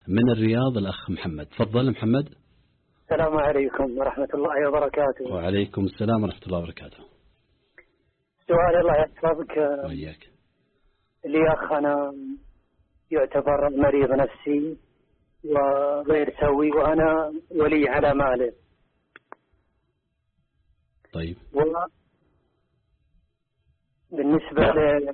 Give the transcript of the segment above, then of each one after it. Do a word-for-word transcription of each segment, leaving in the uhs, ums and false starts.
من الرياض الأخ محمد. تفضل محمد. السلام عليكم ورحمة الله وبركاته. وعليكم السلام ورحمة الله وبركاته. سؤال الله يحفظك. وإياك. لي أخ أنا يعتبر مريض نفسي وغير سوي وأنا ولي على ماله. طيب. بالنسبة ل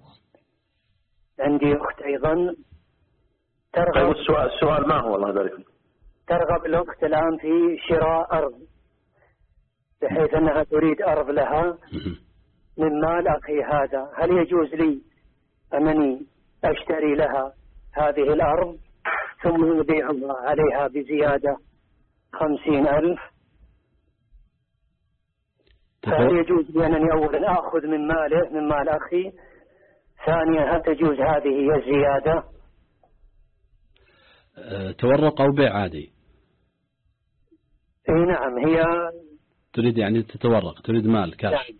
عندي أخت أيضا ترغب. طيب السؤال السؤال ما هو الله يبارك فيك؟ ترغب الأخت الآن في شراء أرض بحيث أنها تريد أرض لها من مال أخي هذا. هل يجوز لي أنني أشتري لها هذه الأرض ثم أبيعها عليها بزيادة خمسين ألف؟ فهل يجوز لي أنني أولا أخذ من ماله من مال أخي؟ ثانيا هل تجوز هذه هي الزيادة؟ أه تورق أو بيع عادي؟ اي نعم. هي تريد يعني تتورق، تريد مال كاش؟ نعم.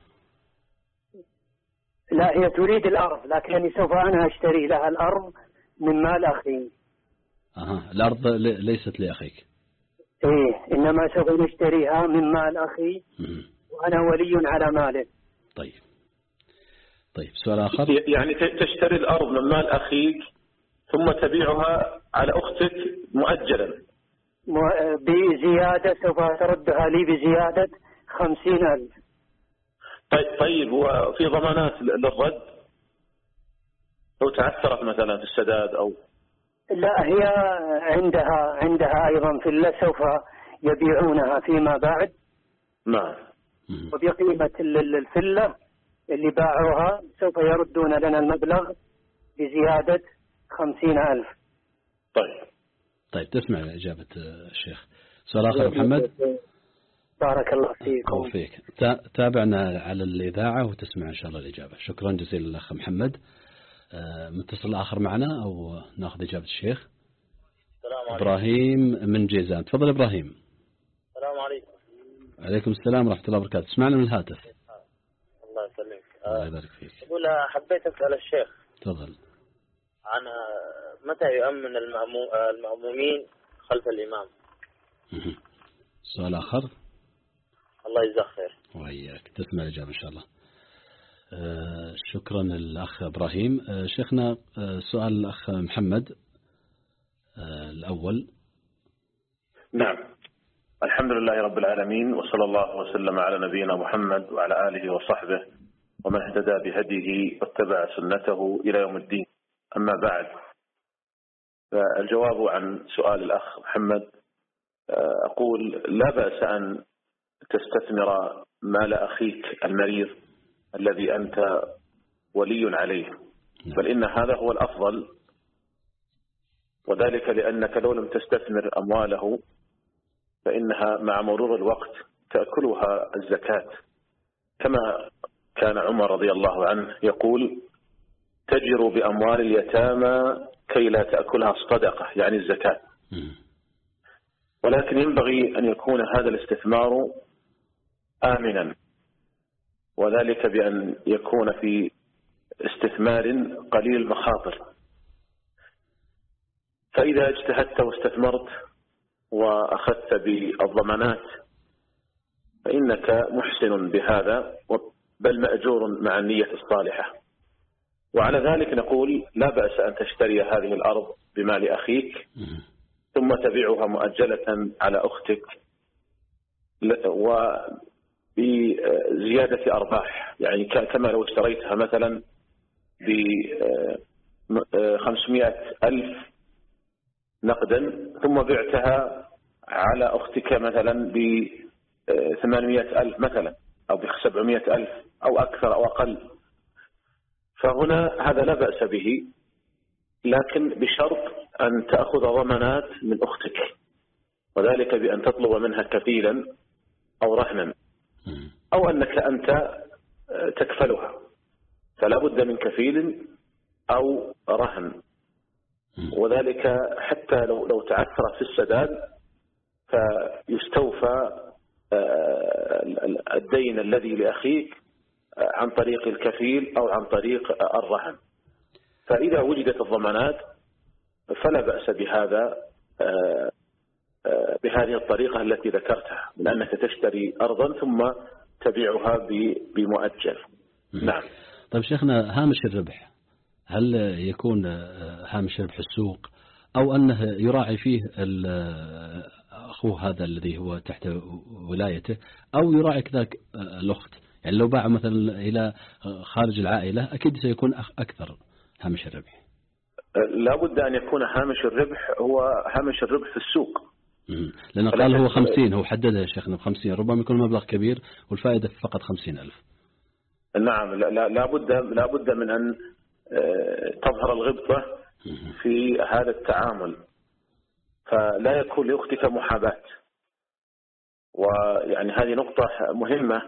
لا هي تريد الأرض لكنني سوف أنا أشتري لها الأرض من مال أخي. أها الأرض ليست لأخيك؟ إيه إنما سوف نشتريها من مال أخي وأنا ولي على ماله. طيب طيب سؤال آخر. يعني تشتري الأرض من مال أخيك ثم تبيعها على أختك مؤجلا بزيادة، سوف تردها لي بزيادة خمسين ألف. طيب طيب وفي ضمانات للرد لو تعثرت مثلا في السداد أو؟ لا هي عندها عندها أيضا فيلا سوف يبيعونها فيما بعد. نعم. وبقيمة الفيلا اللي باعوها سوف يردون لنا المبلغ بزيادة خمسين ألف. طيب طيب تسمع إجابة الشيخ. سؤال آخر محمد. بارك الله فيكم. وفيك. تابعنا على الإذاعة وتسمع إن شاء الله الإجابة. شكرا جزيلا للأخ محمد. متصل آخر معنا أو نأخذ إجابة الشيخ؟ السلام عليكم. إبراهيم من جيزان. تفضل إبراهيم. السلام عليكم. عليكم السلام ورحمة الله وبركاته. اسمعنا من الهاتف. الله يسلمك. الله يبارك فيك. أقول حبيت أسأل الشيخ. تفضل. عن متى يؤمن المأمومين خلف الإمام؟ سؤال آخر. الله يجزاك خير. وإياك. تسمع الإجابة إن شاء الله. آه شكرا للأخ إبراهيم. آه شيخنا آه سؤال الأخ محمد آه الأول. نعم. الحمد لله رب العالمين وصلى الله وسلم على نبينا محمد وعلى آله وصحبه ومن اهتدى بهديه واتبع سنته إلى يوم الدين. أما بعد، الجواب عن سؤال الأخ محمد، أقول لا بأس أن تستثمر مال أخيك المريض الذي أنت ولي عليه، بل إن هذا هو الأفضل، وذلك لأنك لو لم تستثمر أمواله فإنها مع مرور الوقت تأكلها الزكاة، كما كان عمر رضي الله عنه يقول: تجروا بأموال اليتامى كي لا تأكلها الصدقة، يعني الزكاة. ولكن ينبغي أن يكون هذا الاستثمار آمنا، وذلك بأن يكون في استثمار قليل المخاطر. فإذا اجتهدت واستثمرت وأخذت بالضمانات فإنك محسن بهذا، بل مأجور مع النية الصالحة. وعلى ذلك نقول لا بأس أن تشتري هذه الأرض بمال أخيك ثم تبيعها مؤجلة على أختك وبزيادة أرباح، يعني كما لو اشتريتها مثلا بخمسمائة ألف نقدا ثم بعتها على أختك مثلا بثمانمائة ألف مثلا أو بسبعمائة ألف أو أكثر أو أقل. فهنا هذا لا بأس به، لكن بشرط أن تأخذ ضمانات من أختك، وذلك بأن تطلب منها كفيلا أو رهنا، أو أنك أنت تكفلها، فلا بد من كفيل أو رهن، وذلك حتى لو لو تعثرت في السداد فيستوفى الدين الذي لأخيك عن طريق الكفيل أو عن طريق الرهن. فإذا وجدت الضمانات فلا بأس بهذا بهذه الطريقة التي ذكرتها، من أنك تشتري أرضا ثم تبيعها بمؤجل. نعم. طيب شيخنا، هامش الربح هل يكون هامش ربح السوق أو أنه يراعي فيه أخوه هذا الذي هو تحت ولايته، أو يراعي كذلك الأخت؟ يعني لو باع مثلا إلى خارج العائلة أكيد سيكون أكثر هامش الربح. لا بد أن يكون هامش الربح هو هامش الربح في السوق، لأنه قال هو خمسين، هو حددها يا شيخنا بخمسين، ربما يكون مبلغ كبير والفائدة فقط خمسين ألف. نعم. لا, لا بد لا بد من أن تظهر الغبطة في هذا التعامل، فلا يكون لأختك محاباة. ويعني هذه نقطة مهمة.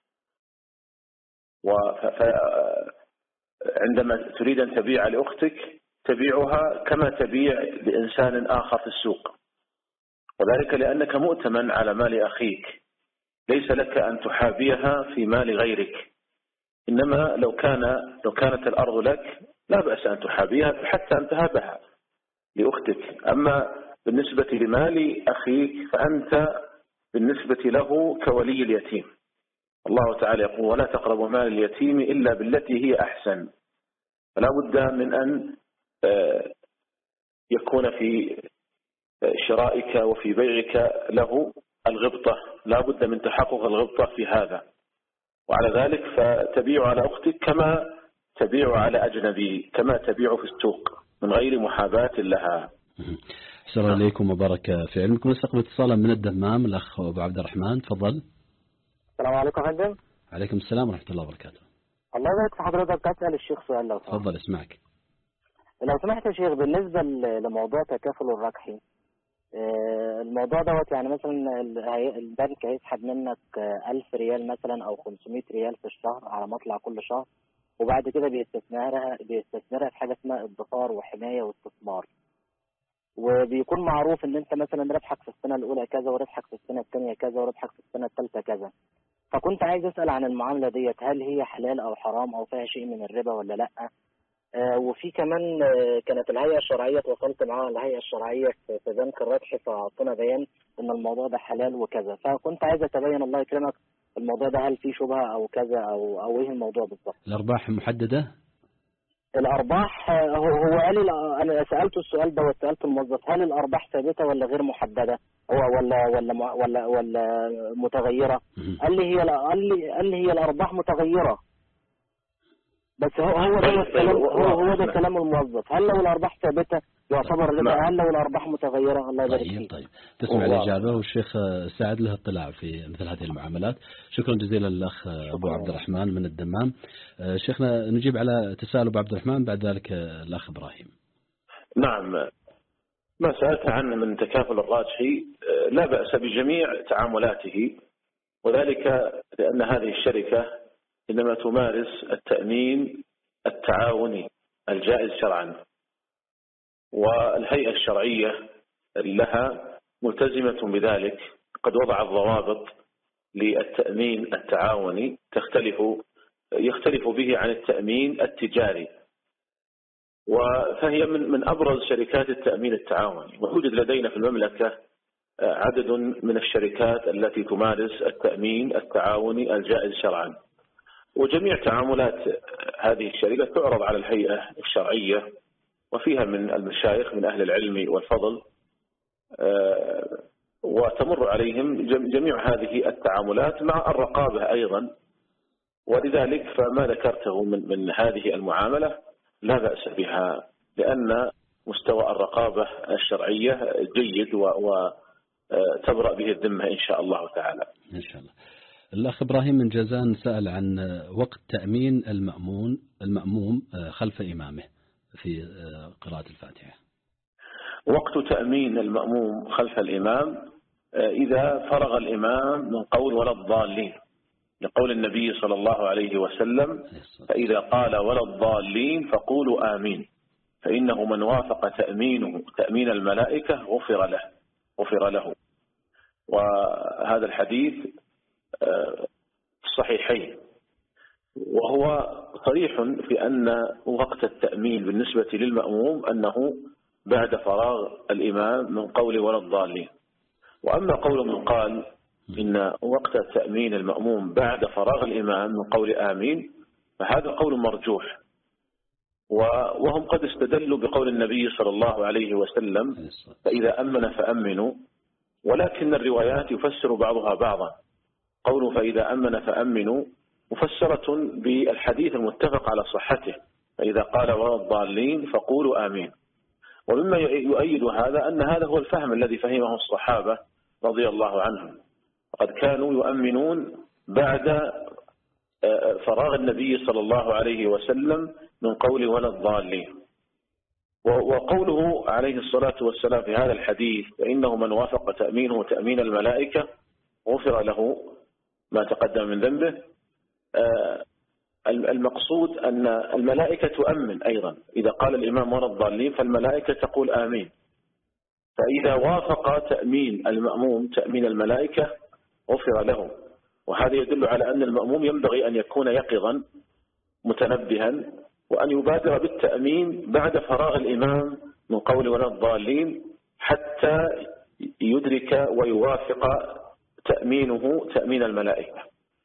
وعندما تريد أن تبيع لأختك تبيعها كما تبيع لإنسان آخر في السوق، وذلك لأنك مؤتمن على مال أخيك، ليس لك أن تحابيها في مال غيرك. إنما لو كان لو كانت الأرض لك لا بأس أن تحابيها حتى أن تهبها لأختك. أما بالنسبة لمال أخيك فأنت بالنسبة له كولي اليتيم. الله تعالى يقول: ولا تقربوا مال اليتيم إلا بالتي هي أحسن. فلا بد من أن يكون في شرائك وفي بيعك له الغبطة، لا بد من تحقق الغبطة في هذا. وعلى ذلك فتبيع على أختك كما تبيع على أجنبي، كما تبيع في السوق من غير محاباة لها. السلام عليكم وبارك في علمكم. نستقبل اتصالا من الدمام، الأخ أبو عبد الرحمن، تفضل. السلام عليكم يا فندم. عليكم السلام ورحمة الله وبركاته. الله يبارك في حضرتك. أسأل الشيخ سؤال لو سمحت. تفضل اسمعك. لو سمحت يا شيخ، بالنسبة لموضوع تكافل الربحي، الموضوع دوت يعني مثلا البنك هيسحب منك ألف ريال مثلا أو خمسمائة ريال في الشهر على مطلع كل شهر، وبعد كده بيستثمرها بيستثمرها في حاجة اسمها ادخار وحماية واستثمار، وبيكون معروف ان انت مثلا ربحك في السنة الأولى كذا وربحك في السنة الثانية كذا وربحك في السنة الثالثة كذا. فكنت عايز أسأل عن المعاملة ديت، هل هي حلال أو حرام أو فيها شيء من الربا ولا لأ؟ آه وفي كمان آه كانت الهيئة الشرعية، تواصلت معاها الهيئة الشرعية في بنك الربح، فأعطونا بيان إن الموضوع ده حلال وكذا. فكنت عايز أتبين الله يكرمك الموضوع ده هل فيه شبهة أو كذا أو أو إيه الموضوع بالضبط؟ الأرباح محددة؟ الأرباح آه هو هو قال، أنا سألته السؤال ده وسألت الموظف، هل الأرباح ثابتة ولا غير محددة؟ هو ولا ولا ولا ولا متغيرة؟ قال لي هي قال لي قال لي هي الأرباح متغيرة. بس هو هو ده الكلام، هو هو ده كلام الموظف. هل لو الأرباح ثابتة يعتبر ربا؟ هل لو الأرباح متغيرة؟ الله يبارك فيك. طيب تسمع الإجابة، والشيخ سعد له اطلاع في مثل هذه المعاملات. شكرا جزيلا للأخ أبو عبد الرحمن من الدمام. شيخنا نجيب على تساؤل أبو عبد الرحمن، بعد ذلك الأخ إبراهيم. نعم، ما سألت عنه من تكافل الراجحي لا بأس بجميع تعاملاته، وذلك لأن هذه الشركة إنما تمارس التأمين التعاوني الجائز شرعا، والهيئة الشرعية لها ملتزمة بذلك، قد وضعت ضوابط للتأمين التعاوني تختلف يختلف به عن التأمين التجاري، فهي من من أبرز شركات التأمين التعاوني. ويوجد لدينا في المملكة عدد من الشركات التي تمارس التأمين التعاوني الجائز شرعا، وجميع تعاملات هذه الشركة تعرض على الهيئة الشرعية، وفيها من المشايخ من أهل العلم والفضل، وتمر عليهم جميع هذه التعاملات مع الرقابة أيضا. ولذلك فما ذكرته من من هذه المعاملة لا بأس بها، لأن مستوى الرقابة الشرعية جيد وتبرأ به الذمة إن شاء الله تعالى. إن شاء الله. الأخ إبراهيم من جازان سأل عن وقت تأمين المأمون المأموم خلف إمامه في قراءة الفاتحة. وقت تأمين المأموم خلف الإمام إذا فرغ الإمام من قول ولا الضالين، لقول النبي صلى الله عليه وسلم: فإذا قال ولا الضالين فقولوا آمين، فإنه من وافق تأمينه تأمين الملائكة غفر له غفر له. وهذا الحديث الصحيحين، وهو صريح في أن وقت التأمين بالنسبة للمأموم أنه بعد فراغ الإمام من قول ولا الضالين. وأما قول من قال إن وقت تأمين المأموم بعد فراغ الإمام من قول آمين فهذا قول مرجوح، وهم قد استدلوا بقول النبي صلى الله عليه وسلم فإذا أمن فأمنوا، ولكن الروايات يفسر بعضها بعضا. قوله فإذا أمن فأمنوا مفسرة بالحديث المتفق على صحته، فإذا قال ولا الضالين فقولوا آمين. ومما يؤيد هذا أن هذا هو الفهم الذي فهمه الصحابة رضي الله عنهم، وقد كانوا يؤمنون بعد فراغ النبي صلى الله عليه وسلم من قول ولا الضالين. وقوله عليه الصلاة والسلام في هذا الحديث فإنه من وافق تأمينه تأمين الملائكة غفر له ما تقدم من ذنبه، المقصود أن الملائكة تؤمن أيضا، إذا قال الإمام ولا الضالين فالملائكة تقول آمين، فإذا وافق تأمين المأموم تأمين الملائكة غفر له. وهذا يدل على أن المأموم ينبغي أن يكون يقظا متنبها، وأن يبادر بالتأمين بعد فراغ الإمام من قول ولا الضالين حتى يدرك ويوافق تأمينه تأمين الملائكة.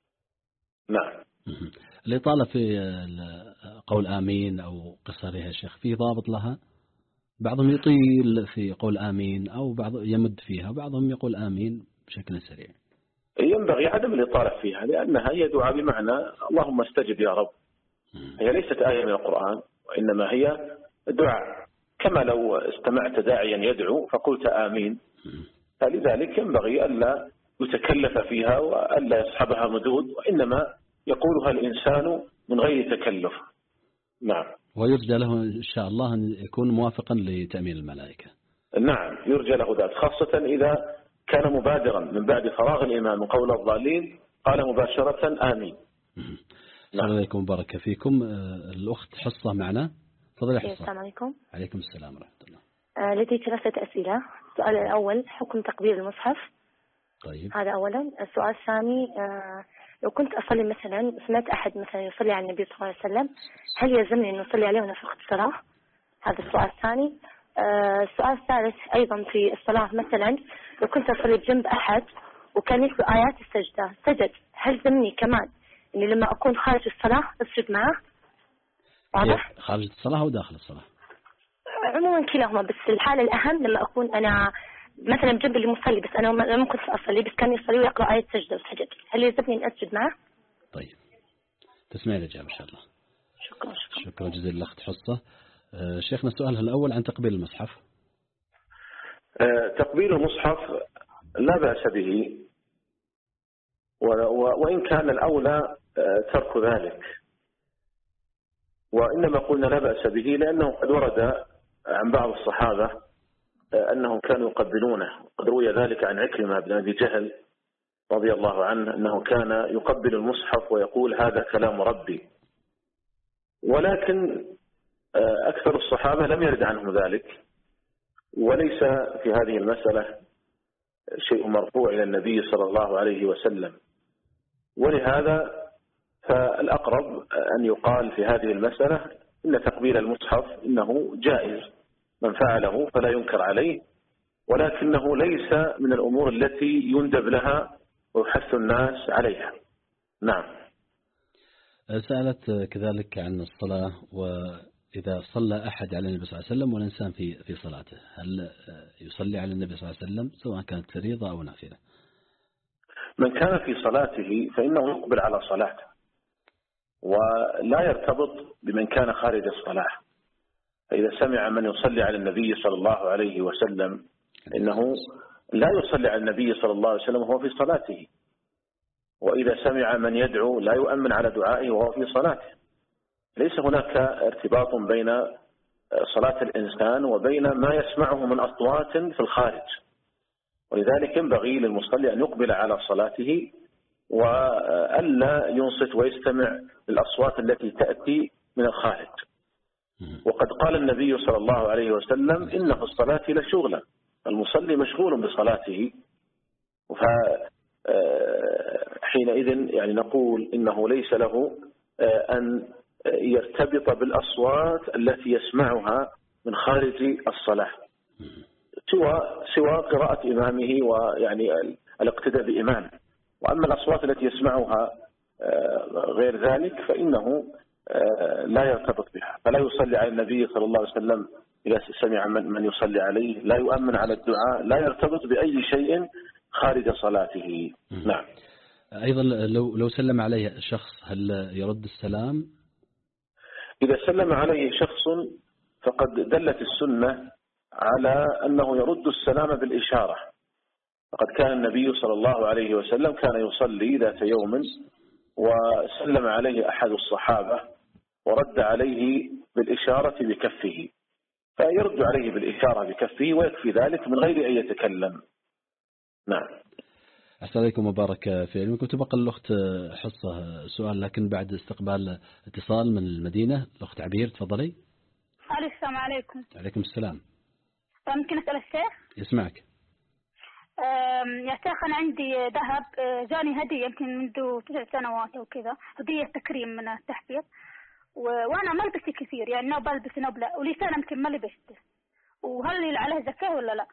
نعم. الإطالة في قول آمين أو قصرها يا شيخ في ضابط لها؟ بعضهم يطيل في قول آمين أو بعض يمد فيها، بعضهم يقول آمين بشكل سريع. ينبغي عدم الإطالة فيها، لأنها هي دعاء بمعنى اللهم استجب يا رب. هي ليست آية من القرآن، وإنما هي دعاء، كما لو استمعت داعيا يدعو فقلت آمين. فلذلك ينبغي ألا يتكلف فيها وألا يصحبها مدود، وإنما يقولها الإنسان من غير تكلف. نعم. ويرجى له إن شاء الله أن يكون موافقا لتأمين الملائكة. نعم، يرجى له ذلك، خاصة إذا كان مبادرا من بعد فراغ الإمام من قول الضالين قال مباشرة آمين. السلام عليكم وبارك فيكم. الأخت حصة معنا، تفضلي يا حصة. السلام عليكم. عليكم السلام ورحمة الله. آه لدي ثلاثة أسئلة. السؤال الأول حكم تقبيل المصحف. طيب. هذا أولا. السؤال الثاني آه لو كنت أصلي مثلا سمعت أحد مثلا يصلي على النبي صلى الله عليه وسلم، هل يلزمني أن أصلي عليه وأنا في وقت الصلاة؟ هذا السؤال الثاني. آه السؤال الثالث أيضا في الصلاة، مثلا لو كنت أصلي بجنب أحد وكان يتلو آيات السجدة سجد، هل يلزمني كمان إني لما أكون خارج الصلاة أسجد معه؟ واضح؟ خارج الصلاة أو داخل الصلاة؟ عموما كلاهما، بس الحالة الأهم لما أكون أنا مثلا بجنب اللي مصلي بس أنا لما كنت أصلي بس كان يصلي ويقرأ آية سجدة وسجد، هل يلزمني أن أسجد معه؟ طيب، تسمعي الإجابة إن شاء الله. شكرا شكرا. شكرا جزيلا الأخت حصة. آه شيخنا السؤال الأول عن تقبيل المصحف. آه تقبيل المصحف لا بأس به، وإن كان الأولى آه ترك ذلك، وإنما قلنا لا بأس به لأنه قد ورد عن بعض الصحابة أنهم كانوا يقبلونه. قد روي ذلك عن عكرمة بن أبي جهل رضي الله عنه أنه كان يقبل المصحف ويقول هذا كلام ربي، ولكن أكثر الصحابة لم يرد عنهم ذلك، وليس في هذه المسألة شيء مرفوع إلى النبي صلى الله عليه وسلم. ولهذا فالأقرب أن يقال في هذه المسألة إن تقبيل المصحف إنه جائز، من فعله فلا ينكر عليه، ولكنه ليس من الأمور التي يندب لها ويحث الناس عليها. نعم. سألت كذلك عن الصلاة، وإذا صلى أحد على النبي صلى الله عليه وسلم والإنسان في في صلاته، هل يصلي على النبي صلى الله عليه وسلم سواء كانت فريضة أو نافلة؟ من كان في صلاته فإنه يقبل على صلاته، ولا يرتبط بمن كان خارج الصلاة. فإذا سمع من يصلي على النبي صلى الله عليه وسلم إنه لا يصلي على النبي صلى الله عليه وسلم وهو في صلاته، وإذا سمع من يدعو لا يؤمن على دعائه وهو في صلاته. ليس هناك ارتباط بين صلاة الإنسان وبين ما يسمعه من أصوات في الخارج، ولذلك ينبغي للمصلي أن يقبل على صلاته وألا ينصت ويستمع للأصوات التي تأتي من الخارج. وقد قال النبي صلى الله عليه وسلم إن في الصلاة لشغلا، المصلي مشغول بصلاته، فحينئذ يعني نقول إنه ليس له أن يرتبط بالأصوات التي يسمعها من خارج الصلاة سوى سوى قراءة إمامه ويعني الاقتداء بإمام. وأما الأصوات التي يسمعها غير ذلك فإنه لا يرتبط بها، فلا يصلي على النبي صلى الله عليه وسلم إذا سمع من يصلي عليه، لا يؤمن على الدعاء، لا يرتبط بأي شيء خارج صلاته. نعم. أيضا لو لو سلم عليه شخص هل يرد السلام؟ إذا سلم عليه شخص فقد دلت السنة على أنه يرد السلام بالإشارة، فقد كان النبي صلى الله عليه وسلم كان يصلي ذات يوم وسلم عليه أحد الصحابة ورد عليه بالإشارة بكفه، فيرد عليه بالإشارة بكفه ويكفي ذلك من غير أن يتكلم. نعم. أحسن عليكم وبارك في علمكم. تبقى الأخت حصة سؤال لكن بعد استقبال اتصال من المدينة. الأخت عبير تفضلي. السلام عليكم. عليكم السلام. ممكن أسأل الشيخ؟ يسمعك. يا شيخ أنا عندي ذهب جاني هدية يمكن منذ تسع سنوات أو كذا، هدية تكريم من التحفيظ، وأنا ما لبست كثير يعني نوب بلبس نوب لا، ولي سنة يمكن ما لبسته، وهل عليه زكاة ولا لا؟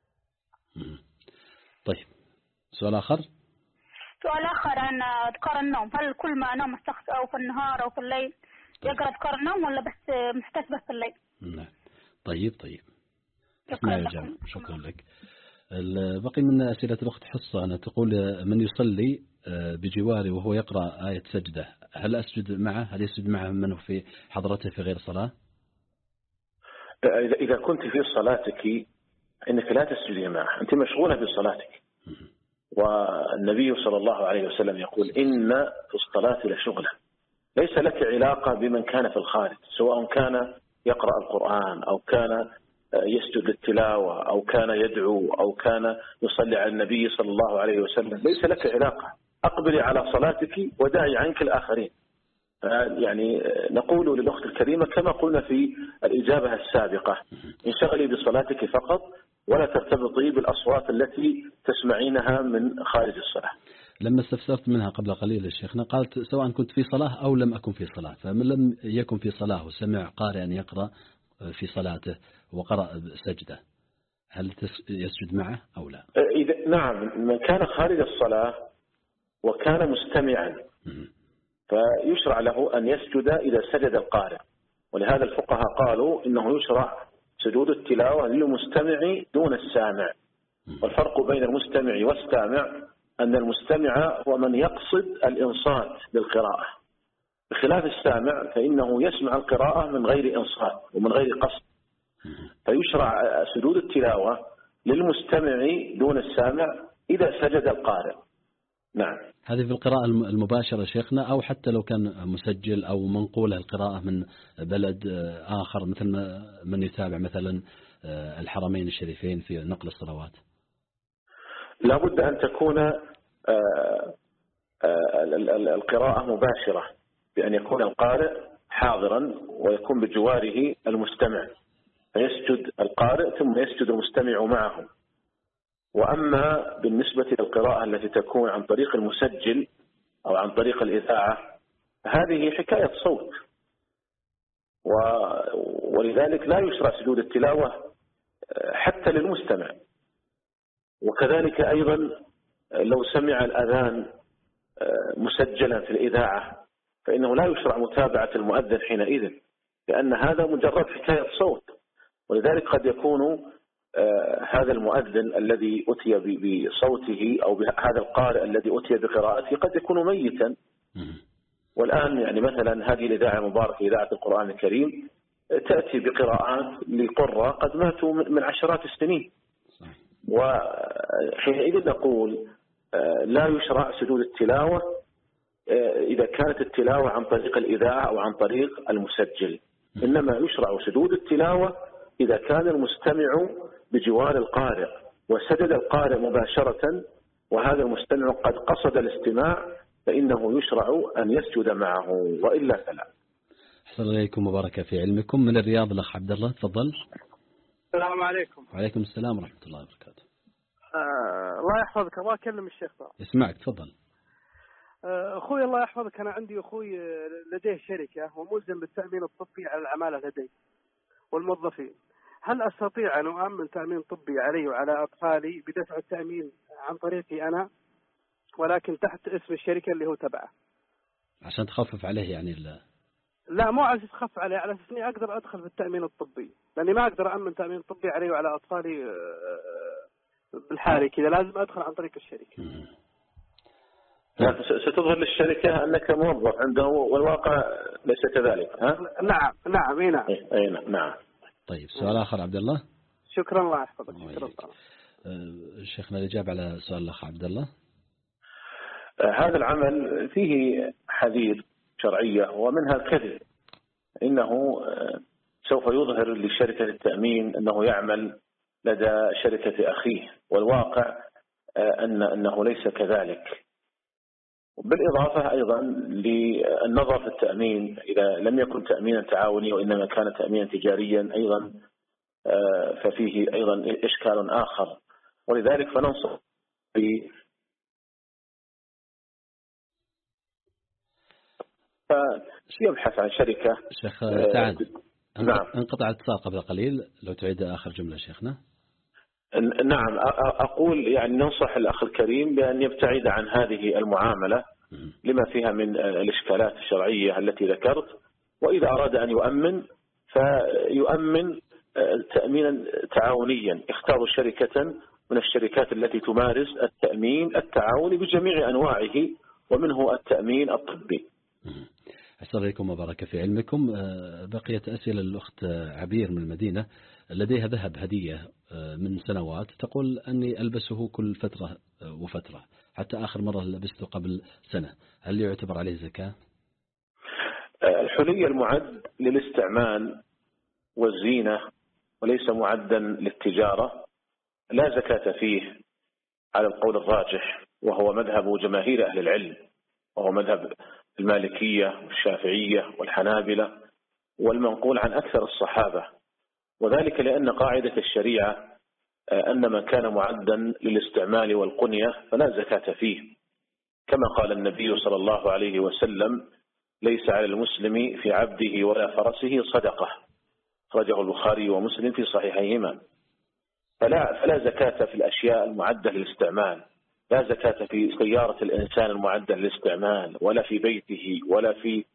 طيب سؤال آخر. سؤال آخر عن أذكار النوم، هل كل ما نام الشخص أو في النهار أو في الليل يقرأ أذكار النوم ولا بس محتاج بس في الليل؟ نعم. طيب طيب. اسمع يا جماعة. شكرا لك. البقي من أسئلة الأخت حصة أنا تقول من يصلي بجواري وهو يقرأ آية سجدة هل أسجد معه؟ هل يسجد معه منه في حضرته في غير صلاة؟ إذا كنت في صلاتك إنك لا تسجدي معه، أنت مشغولة بصلاتك. والنبي صلى الله عليه وسلم يقول إن في الصلاة لشغلة، ليس لك علاقة بمن كان في الخارج، سواء كان يقرأ القرآن أو كان يسجد للتلاوة أو كان يدعو أو كان يصلي على النبي صلى الله عليه وسلم، ليس لك علاقة. أقبلي على صلاتك ودعي عنك الآخرين. يعني نقول للأخت الكريمة كما قلنا في الإجابة السابقة، انشغلي بصلاتك فقط ولا ترتبطي بالأصوات التي تسمعينها من خارج الصلاة. لما استفسرت منها قبل قليل الشيخنا قالت سواء كنت في صلاة أو لم أكن في صلاة، فمن لم يكن في صلاة وسمع قارئا يقرأ في صلاته وقرأ سجدة هل يسجد معه أو لا؟ إذا نعم، من كان خارج الصلاة وكان مستمعا فيشرع له أن يسجد إذا سجد القارئ، ولهذا الفقهاء قالوا إنه يشرع سجود التلاوة للمستمع دون السامع. والفرق بين المستمع والسامع أن المستمع هو من يقصد الإنصات للقراءة، بخلاف السامع فإنه يسمع القراءة من غير إنصات ومن غير قصد، فيشرع سجود التلاوة للمستمع دون السامع إذا سجد القارئ. نعم. هذه في القراءة المباشرة شيخنا أو حتى لو كان مسجل أو منقولة القراءة من بلد آخر مثل من يتابع مثلا الحرمين الشريفين في نقل الصلوات؟ لا بد أن تكون القراءة مباشرة بأن يكون القارئ حاضرا ويكون بجواره المستمع، فيسجد القارئ ثم يسجد المستمع معه. وأما بالنسبة للقراءة التي تكون عن طريق المسجل أو عن طريق الإذاعة هذه حكاية صوت، ولذلك لا يشرع سجود التلاوة حتى للمستمع. وكذلك أيضا لو سمع الأذان مسجلا في الإذاعة فإنه لا يشرع متابعة المؤذن حينئذ، لأن هذا مجرد حكاية صوت. ولذلك قد يكون هذا المؤذن الذي أتي بصوته أو هذا القارئ الذي أتي بقراءته قد يكون ميتا. والآن يعني مثلا هذه الإذاعة المباركة إذاعة القرآن الكريم تأتي بقراءات لقراء قد ماتوا من عشرات السنين، وحينئذ نقول لا يشرع سجود التلاوة إذا كانت التلاوة عن طريق الإذاعة أو عن طريق المسجل، إنما يشرع سجود التلاوة إذا كان المستمع بجوار القارئ وسجد القارئ مباشرة وهذا المستمع قد قصد الاستماع فإنه يشرع أن يسجد معه، وإلا فلا. أحسن عليكم وبارك في علمكم. من الرياض الأخ عبد الله تفضل. السلام عليكم. وعليكم السلام ورحمة الله وبركاته. آه الله يحفظك، أبغى أكلم الشيخ طبعا. اسمعك تفضل. آه أخوي الله يحفظك، أنا عندي أخوي لديه شركة وملزم بالتأمين الطبي على العمالة لديه، والموظفين، هل أستطيع أن أؤمن تأمين طبي علي وعلى أطفالي بدفع التأمين عن طريقي أنا ولكن تحت اسم الشركة اللي هو تبعه؟ عشان تخفف عليه يعني ال... لا، مو على أساس تخف عليه، على أساس إني أقدر أدخل في التأمين الطبي، لأني ما أقدر أأمن تأمين طبي علي وعلى أطفالي بالحالي كذا، لازم أدخل عن طريق الشركة. ستظهر للشركة أنك موظف عنده والواقع ليس كذلك. ها؟ نعم نعم اي نعم اي نعم نعم. طيب سؤال آخر عبد الله. شكرا الله يحفظك. شكرا. أه شيخنا الإجابة على سؤال الأخ عبد الله. أه هذا العمل فيه حديث شرعية ومنها الكذب، إنه سوف يظهر لشركة التأمين أنه يعمل لدى شركة أخيه، والواقع أن أنه ليس كذلك. بالإضافة أيضا للنظر في التأمين، إذا لم يكن تأمينا تعاوني وإنما كان تأمينا تجاريا أيضا ففيه أيضا إشكال آخر، ولذلك فننصح ب فيبحث عن شركة. شيخ سعد نعم. انقطع الاتصال قبل قليل، لو تعيد آخر جملة شيخنا. نعم، أقول يعني ننصح الأخ الكريم بأن يبتعد عن هذه المعاملة لما فيها من الإشكالات الشرعية التي ذكرت، وإذا أراد أن يؤمن فيؤمن تأمينا تعاونيا، اختاروا شركة من الشركات التي تمارس التأمين التعاوني بجميع أنواعه ومنه التأمين الطبي. أحسن عليكم وبارك في علمكم. بقيت أسئلة الأخت عبير من المدينة، لديها ذهب هدية من سنوات، تقول أني ألبسه كل فترة وفترة، حتى آخر مرة لبسته قبل سنة، هل يعتبر عليه زكاة؟ الحلي المعد للاستعمال والزينة وليس معدا للتجارة لا زكاة فيه على القول الراجح، وهو مذهب جماهير أهل العلم، وهو مذهب المالكية والشافعية والحنابلة والمنقول عن أكثر الصحابة، وذلك لأن قاعدة الشريعة أن ما كان معدا للاستعمال والقنية فلا زكاة فيه، كما قال النبي صلى الله عليه وسلم: ليس على المسلم في عبده ولا فرسه صدقة، خرجه البخاري ومسلم في صحيحيهما. فلا, فلا زكاة في الأشياء المعدة للاستعمال، لا زكاة في سيارة الإنسان المعدة للاستعمال، ولا في بيته، ولا في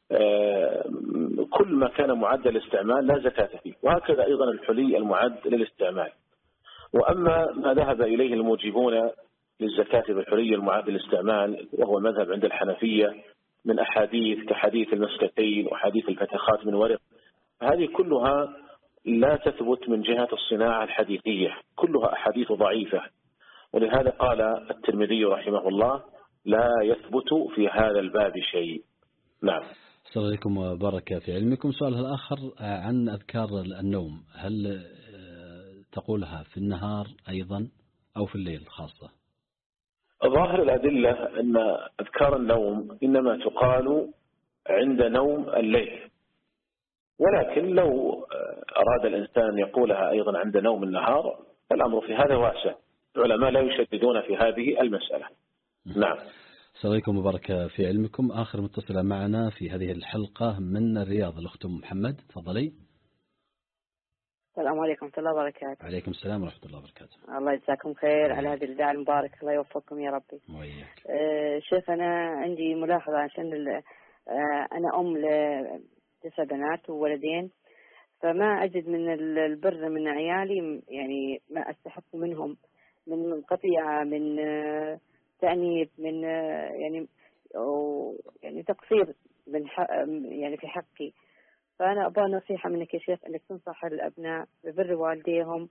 كل ما كان معد للاستعمال لا زكاة فيه، وهكذا أيضا الحلي المعد للاستعمال. وأما ما ذهب إليه الموجبون للزكاة بالحلي المعد للاستعمال وهو مذهب عند الحنفية من أحاديث كحديث المسكتين وحديث الفتخات من ورق، هذه كلها لا تثبت من جهة الصناعة الحديثية، كلها أحاديث ضعيفة، ولهذا قال الترمذي رحمه الله: لا يثبت في هذا الباب شيء. نعم. السلام عليكم وبارك في علمكم. سؤالها الآخر عن أذكار النوم، هل تقولها في النهار أيضا أو في الليل خاصة؟ ظاهر الأدلة أن أذكار النوم إنما تقال عند نوم الليل، ولكن لو أراد الإنسان أن يقولها أيضا عند نوم النهار فالأمر في هذا واسع، العلماء لا يشددون في هذه المسألة. نعم. السلام عليكم وبارك في علمكم. آخر متصلة معنا في هذه الحلقة من الرياض الأخت محمد، تفضلي. السلام عليكم ورحمة الله وبركاته. عليكم السلام ورحمة الله وبركاته. الله يجزاكم خير على هذه الإذاعة المباركة، الله يوفقكم يا ربي. وياك. آه شيخ، أنا عندي ملاحظة عشان آه أنا أم لتسع بنات وولدين، فما أجد من البر من عيالي، يعني ما أستحق منهم من قطيعة، من آه تأنيب، من آه يعني أو يعني تقصير من يعني في حقي. فأنا أبغى نصيحة منك يا شيخ، أنك تنصح الأبناء ببر والديهم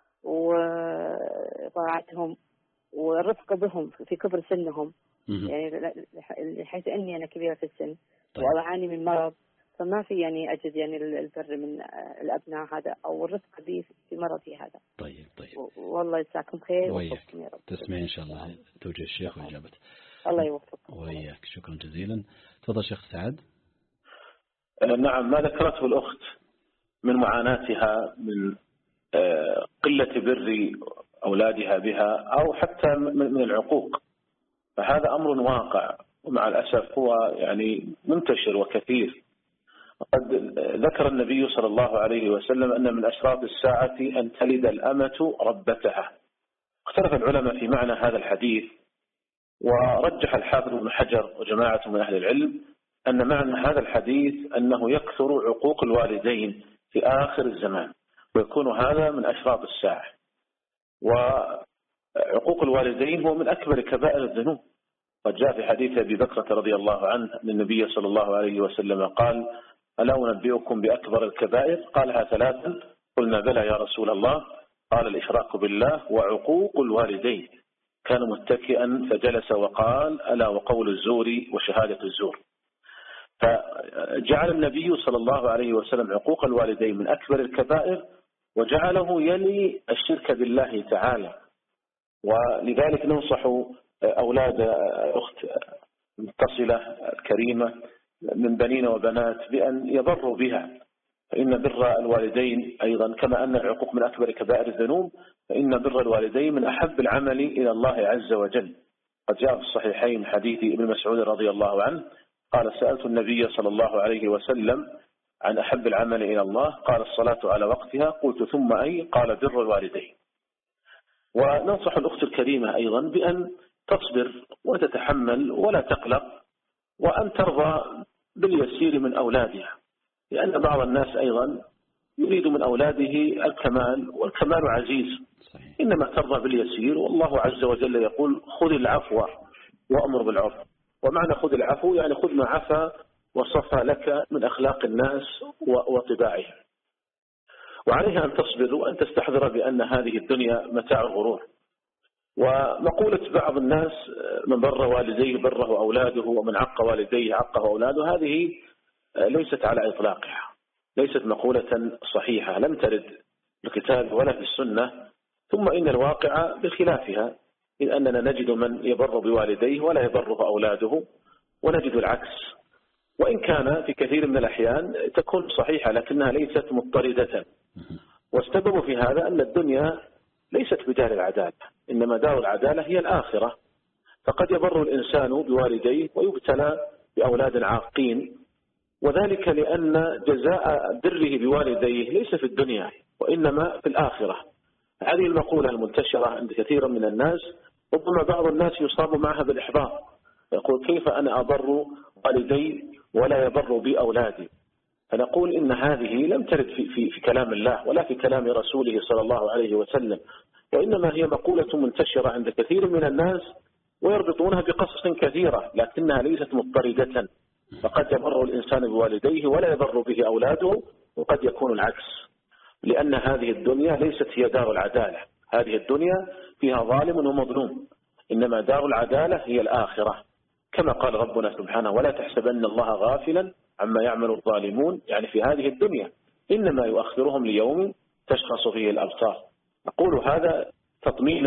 وطاعتهم والرفق بهم في كبر سنهم، يعني حيث أني أنا كبيرة في السن. طيب. وأعاني من مرض، فما في يعني أجد يعني البر من الأبناء هذا أو الرفق بي في مرضي هذا. طيب طيب. والله يجزاكم خير وياك. تسمعين إن شاء الله توجيه الشيخ وإجابته. الله يوفقك. وياك، شكرا جزيلا. تفضل شيخ سعد. نعم، ما ذكرته الأخت من معاناتها من قلة بر أولادها بها أو حتى من العقوق، فهذا أمر واقع ومع الأسف هو يعني منتشر وكثير، قد ذكر النبي صلى الله عليه وسلم أن من أشراط الساعة أن تلد الأمة ربتها. اختلف العلماء في معنى هذا الحديث، ورجح الحافظ ابن حجر وجماعة من أهل العلم أن معنى هذا الحديث أنه يكثر عقوق الوالدين في آخر الزمان، ويكون هذا من أشراط الساعة. وعقوق الوالدين هو من أكبر كبائر الذنوب. قد جاء في حديث أبي بكرة رضي الله عنه أن النبي صلى الله عليه وسلم قال: ألا أنبئكم بأكبر الكبائر؟ قالها ثلاثا. قلنا: بلى يا رسول الله. قال: الإشراك بالله وعقوق الوالدين. كان متكئا فجلس وقال: ألا وقول الزور وشهادة الزور. فجعل النبي صلى الله عليه وسلم عقوق الوالدين من أكبر الكبائر، وجعله يلي الشرك بالله تعالى. ولذلك ننصح أولاد أخت متصلة الكريمة من بنين وبنات بأن يبروا بها، فإن بر الوالدين أيضا كما أن العقوق من أكبر كبائر الذنوب، فإن بر الوالدين من أحب العمل إلى الله عز وجل. قد جاء في الصحيحين حديث ابن مسعود رضي الله عنه قال: سألت النبي صلى الله عليه وسلم عن أحب العمل إلى الله، قال: الصلاة على وقتها. قلت: ثم أي؟ قال: بر الوالدين. وننصح الأخت الكريمة أيضا بأن تصبر وتتحمل ولا تقلق، وأن ترضى باليسير من أولادها، لأن بعض الناس أيضا يريد من أولاده الكمال، والكمال عزيز. إنما ترضى باليسير، والله عز وجل يقول: خذ العفو وأمر بالعرف. ومعنى خذ العفو يعني خذ ما عفا وصفى لك من أخلاق الناس وطباعهم. وعليها أن تصبر وأن تستحضر بأن هذه الدنيا متاع غرور. ومقولة بعض الناس: من بر والديه بره أولاده، ومن عق والديه عقه أولاده، هذه ليست على إطلاقها، ليست مقولة صحيحة، لم ترد في الكتاب ولا في السنة. ثم إن الواقع بخلافها، إذ أننا نجد من يبر بوالديه ولا يبره أولاده، ونجد العكس. وإن كان في كثير من الأحيان تكون صحيحة لكنها ليست مضطردة. والسبب في هذا أن الدنيا ليست بدار العدالة، إنما دار العدالة هي الآخرة. فقد يبر الإنسان بوالديه ويبتلى بأولاد عاقين، وذلك لأن جزاء بره بوالديه ليس في الدنيا وإنما في الآخرة. هذه المقولة المنتشرة عند كثير من الناس، ربما بعض الناس يصاب معها بالإحباط، يقول: كيف أنا أبر والدي ولا يبر بي أولادي؟ فنقول إن هذه لم ترد في, في, في كلام الله ولا في كلام رسوله صلى الله عليه وسلم، وإنما هي مقولة منتشرة عند كثير من الناس، ويربطونها بقصص كثيرة لكنها ليست مضطردة. فقد يبر الإنسان بوالديه ولا يبر به أولاده، وقد يكون العكس، لأن هذه الدنيا ليست هي دار العدالة. هذه الدنيا فيها ظالم ومظلوم، إنما دار العدالة هي الآخرة، كما قال ربنا سبحانه: ولا تحسبن الله غافلا عما يعمل الظالمون، يعني في هذه الدنيا، إنما يؤخرهم ليوم تشخص فيه الأبصار. أقول هذا تطمينا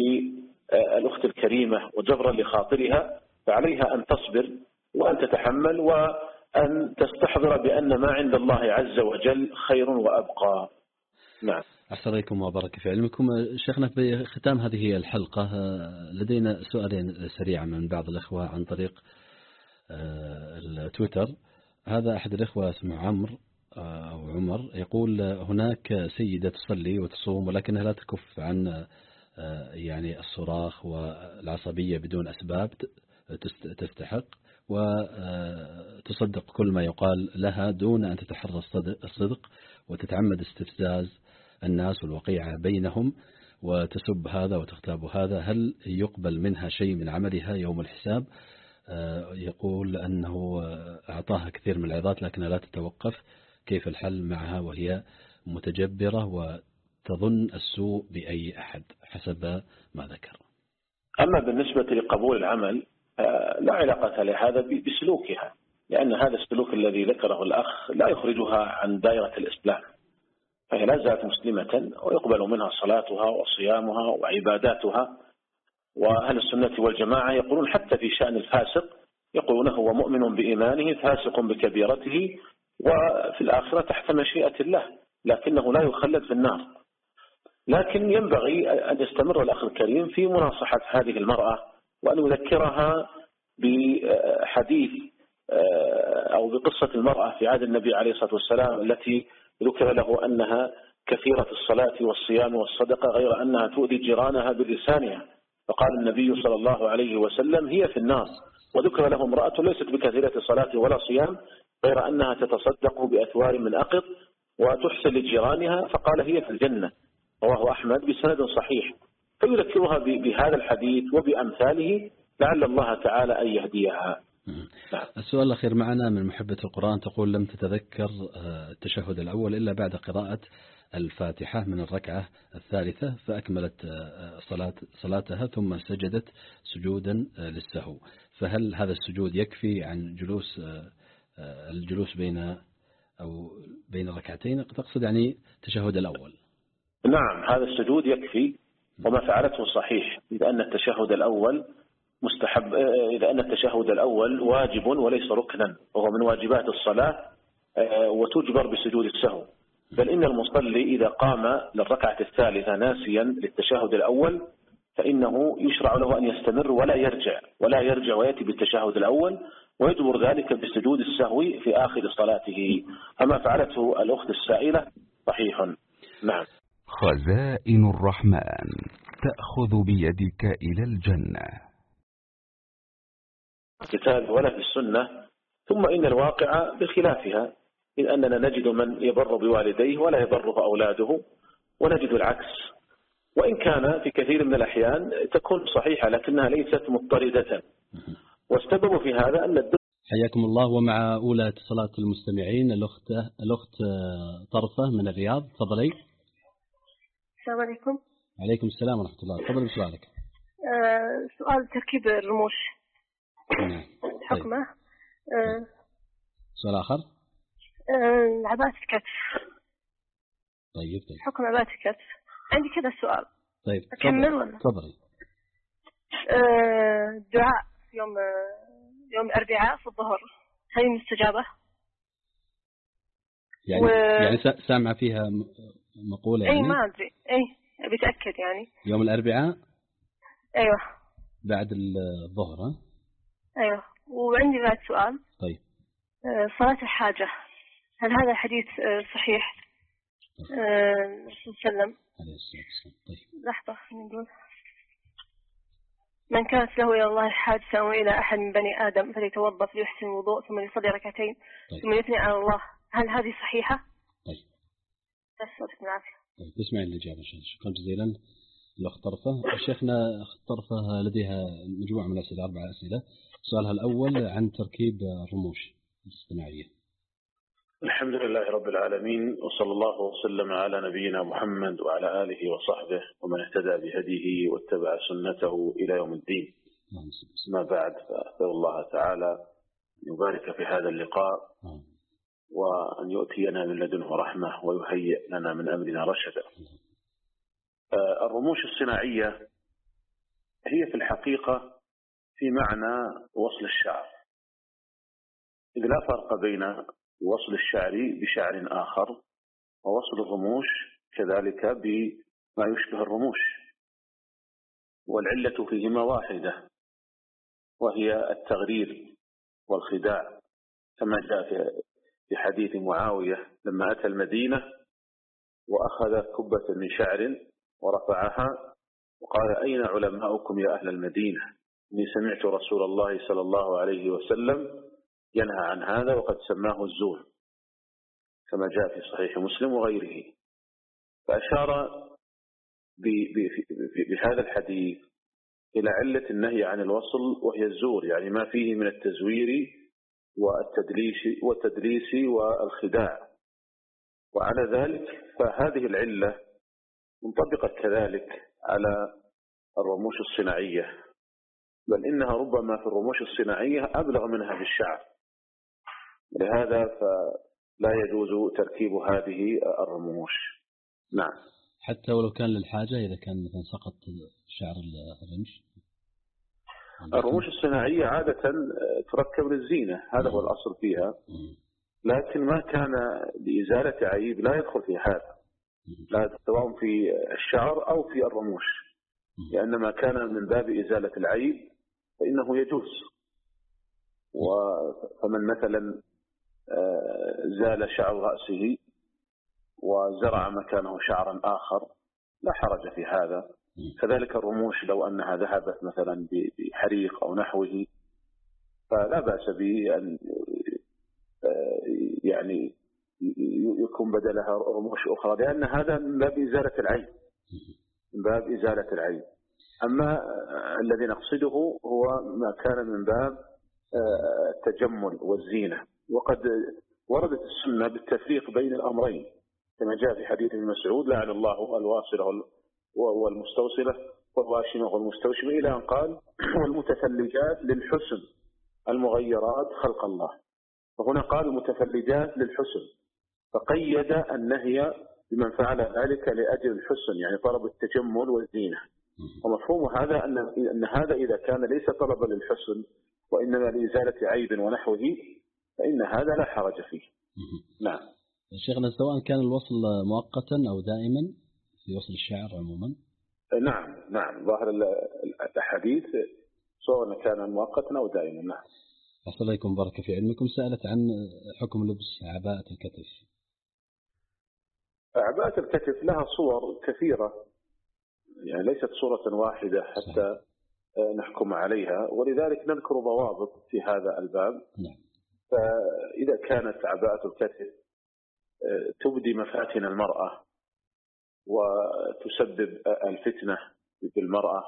للأخت الكريمة وجبرا لخاطرها، فعليها أن تصبر وأن تتحمل وأن تستحضر بأن ما عند الله عز وجل خير وأبقى. نعم. أحسن عليكم وبارك في علمكم. شيخنا في ختام هذه الحلقة لدينا سؤالين سريعا من بعض الأخوة عن طريق التويتر. هذا أحد الأخوة اسمه عمرو أو عمر، يقول: هناك سيدة تصلي وتصوم ولكنها لا تكف عن يعني الصراخ والعصبية بدون أسباب تستحق، وتصدق كل ما يقال لها دون أن تتحرى الصدق، وتتعمد استفزاز الناس والوقيعة بينهم، وتسب هذا وتغتاب هذا. هل يقبل منها شيء من عملها يوم الحساب؟ يقول أنه أعطاها كثير من العظات لكنها لا تتوقف. كيف الحل معها وهي متجبرة وتظن السوء بأي أحد حسب ما ذكر؟ أما بالنسبة لقبول العمل لا علاقة لهذا بسلوكها، لأن هذا السلوك الذي ذكره الأخ لا يخرجها عن دائرة الإسلام، فهي لا زالت مسلمة ويقبل منها صلاتها وصيامها وعباداتها. وأهل السنة والجماعة يقولون حتى في شأن الفاسق، يقولون هو مؤمن بإيمانه فاسق بكبيرته، وفي الآخرة تحت مشيئة الله، لكنه لا يخلد في النار. لكن ينبغي أن يستمر الأخ الكريم في مناصحة هذه المرأة، وأن يذكرها بحديث أو بقصة المرأة في عهد النبي عليه الصلاة والسلام التي ذكر له أنها كثيرة الصلاة والصيام والصدقة غير أنها تؤذي جيرانها بلسانها، فقال النبي صلى الله عليه وسلم هي في النار. وذكر له امرأة ليست بكثيرة صلاة ولا صيام غير أنها تتصدق بأثوار من أقط وتحسن لجيرانها، فقال هي في الجنة. رواه أحمد بسند صحيح. فيذكرها بهذا الحديث وبأمثاله لعل الله تعالى أن يهديها. السؤال الأخير معنا من محبة القرآن، تقول لم تتذكر التشهد الأول إلا بعد قراءة الفاتحة من الركعة الثالثة، فأكملت صلاة صلاتها ثم سجدت سجودا للسهو، فهل هذا السجود يكفي عن جلوس الجلوس بين أو بين الركعتين؟ تقصد يعني التشهد الأول. نعم، هذا السجود يكفي، وما فعلته صحيح، إذا أن التشهد الأول مستحب، إذا أن التشهد الأول واجب وليس ركنا، وهو من واجبات الصلاة وتجبر بسجود السهو. بل إن المصلي إذا قام للركعة الثالثة ناسيا للتشهد الأول فإنه يشرع له أن يستمر ولا يرجع ولا يرجع ويأتي بالتشهد الأول، ويجبر ذلك بسجود السهو في آخر صلاته. أما فعلته الأخت السائلة صحيح. نعم. خزائن الرحمن تأخذ بيدك إلى الجنة. كتاب ولا في السنة. ثم إن الواقع بخلافها، إذ أننا نجد من يبر بوالديه ولا يبره أولاده، ونجد العكس، وإن كان في كثير من الأحيان تكون صحيحة لكنها ليست مضطردة. والسبب في هذا أن الدين. حياكم الله. ومع أولى اتصالات المستمعين الأخت الأخت طرفة من الرياض، تفضلي. السلام عليكم. عليكم السلام ورحمة الله. تفضلي بسؤالك. أه سؤال تركيب الرموش. نعم. حكمه. أه سؤال آخر. أه عباءة الكتف. طيب طيب. حكم عباءة الكتف. عندي كذا سؤال. طيب. أكمل ولا؟ تفضلي. أه دعاء يوم يوم الأربعاء في الظهر، هل مستجابة؟ يعني و... يعني سامعة فيها مقولة يعني؟ أي ما أدري، أي بتأكد يعني. يوم الأربعاء؟ أيوة. بعد الظهر ها؟ أيوة. وعندي بعد سؤال. طيب. صلاة الحاجة، هل هذا حديث صحيح؟ الرسول صلى الله عليه وسلم. عليه الصلاة والسلام. طيب. لحظة نقول. من كانت له إلى الله حاجة وإلى أحد من بني آدم فليتوضأ فليحسن الوضوء ثم يصلي ركعتين طيب. ثم يثني على الله، هل هذه صحيحة؟ طيب. يعطيكم العافية. طيب تسمعي الإجابة. شكرا جزيلا الأخت طرفة. شيخنا طرفة لديها مجموعة من الأسئلة، أربع أسئلة. سؤالها الأول عن تركيب الرموش الاصطناعية. الحمد لله رب العالمين، وصلى الله وسلم على نبينا محمد وعلى آله وصحبه ومن اهتدى بهديه واتبع سنته إلى يوم الدين. ما بعد، فأسأل الله تعالى أن يبارك في هذا اللقاء وأن يؤتينا من لدنه رحمة ويهيئ لنا من أمرنا رشدا. الرموش الصناعية هي في الحقيقة في معنى وصل الشعر، إذ لا فرق بين وصل الشعر بشعر آخر ووصل الرموش كذلك بما يشبه الرموش، والعلة فيهما واحدة وهي التغرير والخداع، كما جاء في حديث معاوية لما أتى المدينة وأخذ كبة من شعر ورفعها وقال: أين علماؤكم يا أهل المدينة؟ إني سمعت رسول الله صلى الله عليه وسلم ينهى عن هذا وقد سماه الزور، كما جاء في صحيح مسلم وغيره. فأشار بهذا الحديث إلى علة النهي عن الوصل وهي الزور، يعني ما فيه من التزوير والتدليس والتدليس والخداع. وعلى ذلك فهذه العلة منطبقة كذلك على الرموش الصناعية، بل إنها ربما في الرموش الصناعية أبلغ منها في الشعر، لهذا فلا يجوز تركيب هذه الرموش. نعم. حتى ولو كان للحاجة، إذا كان مثلا سقط شعر الرمش. الرموش الصناعية عادة تركب للزينة، هذا هو الأصل فيها، لكن ما كان لإزالة عيب لا يدخل في هذا، لا سواء في الشعر أو في الرموش، لأن ما كان من باب إزالة العيب فإنه يجوز. فمن مثلا زال شعر رأسه وزرع مكانه شعرا آخر لا حرج في هذا. كذلك الرموش لو أنها ذهبت مثلا بحريق أو نحوه فلا بأس بأن يعني يكون بدلها رموش أخرى، لأن هذا من باب إزالة العين، من باب إزالة العين. أما الذي نقصده هو ما كان من باب التجمل والزينة. وقد وردت السنة بالتفريق بين الأمرين كما جاء في حديث ابن مسعود: لعن الله الواصلة والمستوصلة والواشمة والمستوشمة، إلى أن قال: والمتفلجات للحسن المغيرات خلق الله. فهنا قال المتفلجات للحسن، فقيد النهي بمن فعل ذلك لأجل الحسن، يعني طلب التجمل والزينة. ومفهوم هذا أن أن هذا إذا كان ليس طلبا للحسن وإنما لإزالة عيب ونحوه فإن هذا لا حرج فيه. نعم. شيخنا، سواء كان الوصل مؤقتا أو دائما في وصل الشعر عموما؟ نعم نعم، ظاهر الحديث سواء كان مؤقتا أو دائما. نعم. أحسن الله بارك في علمكم. سألت عن حكم لبس عباءة الكتف. عباءة الكتف لها صور كثيرة، يعني ليست صورة واحدة حتى نحكم عليها، ولذلك نذكر ضوابط في هذا الباب. نعم. فإذا كانت عباءة الكتف تبدي مفاتن المرأة وتسبب الفتنة بالمرأة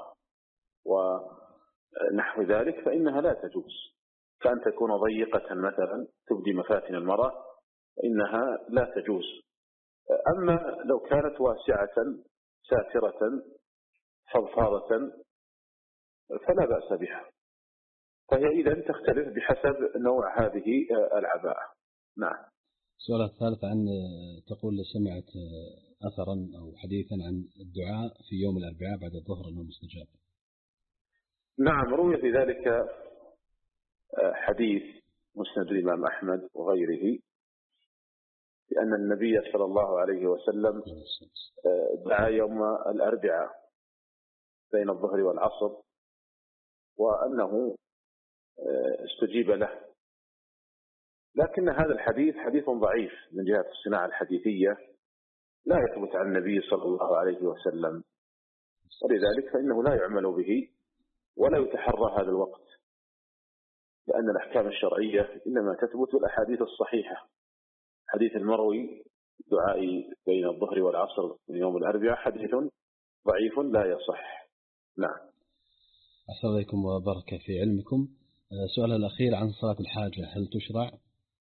ونحو ذلك فإنها لا تجوز. كأن تكون ضيقة مثلا تبدي مفاتن المرأة فإنها لا تجوز. أما لو كانت واسعة ساترة فضفاضة فلا بأس بها، فهي إذن تختلف بحسب نوع هذه العباءة. نعم. السؤال الثالث عن تقول سمعت أثرا أو حديثا عن الدعاء في يوم الأربعاء بعد الظهر أنه مستجاب. نعم، روي في ذلك حديث مسند الإمام أحمد وغيره لأن النبي صلى الله عليه وسلم دعا يوم الأربعاء بين الظهر والعصر وأنه استجيب له، لكن هذا الحديث حديث ضعيف من جهة الصناعة الحديثية، لا يثبت عن النبي صلى الله عليه وسلم، ولذلك فإنه لا يعمل به ولا يتحرى هذا الوقت، لأن الأحكام الشرعية إنما تثبت بالأحاديث الصحيحة. حديث المروي دعاء بين الظهر والعصر من يوم الأربعاء حديث ضعيف لا يصح. نعم. أحسن عليكم وبارك في علمكم. سؤال الأخير عن صلاة الحاجة، هل تشرع؟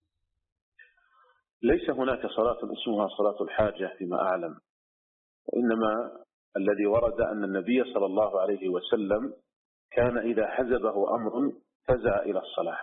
ليس هناك صلاة اسمها صلاة الحاجة فيما أعلم، وإنما الذي ورد أن النبي صلى الله عليه وسلم كان إذا حزبه أمر فزع إلى الصلاة.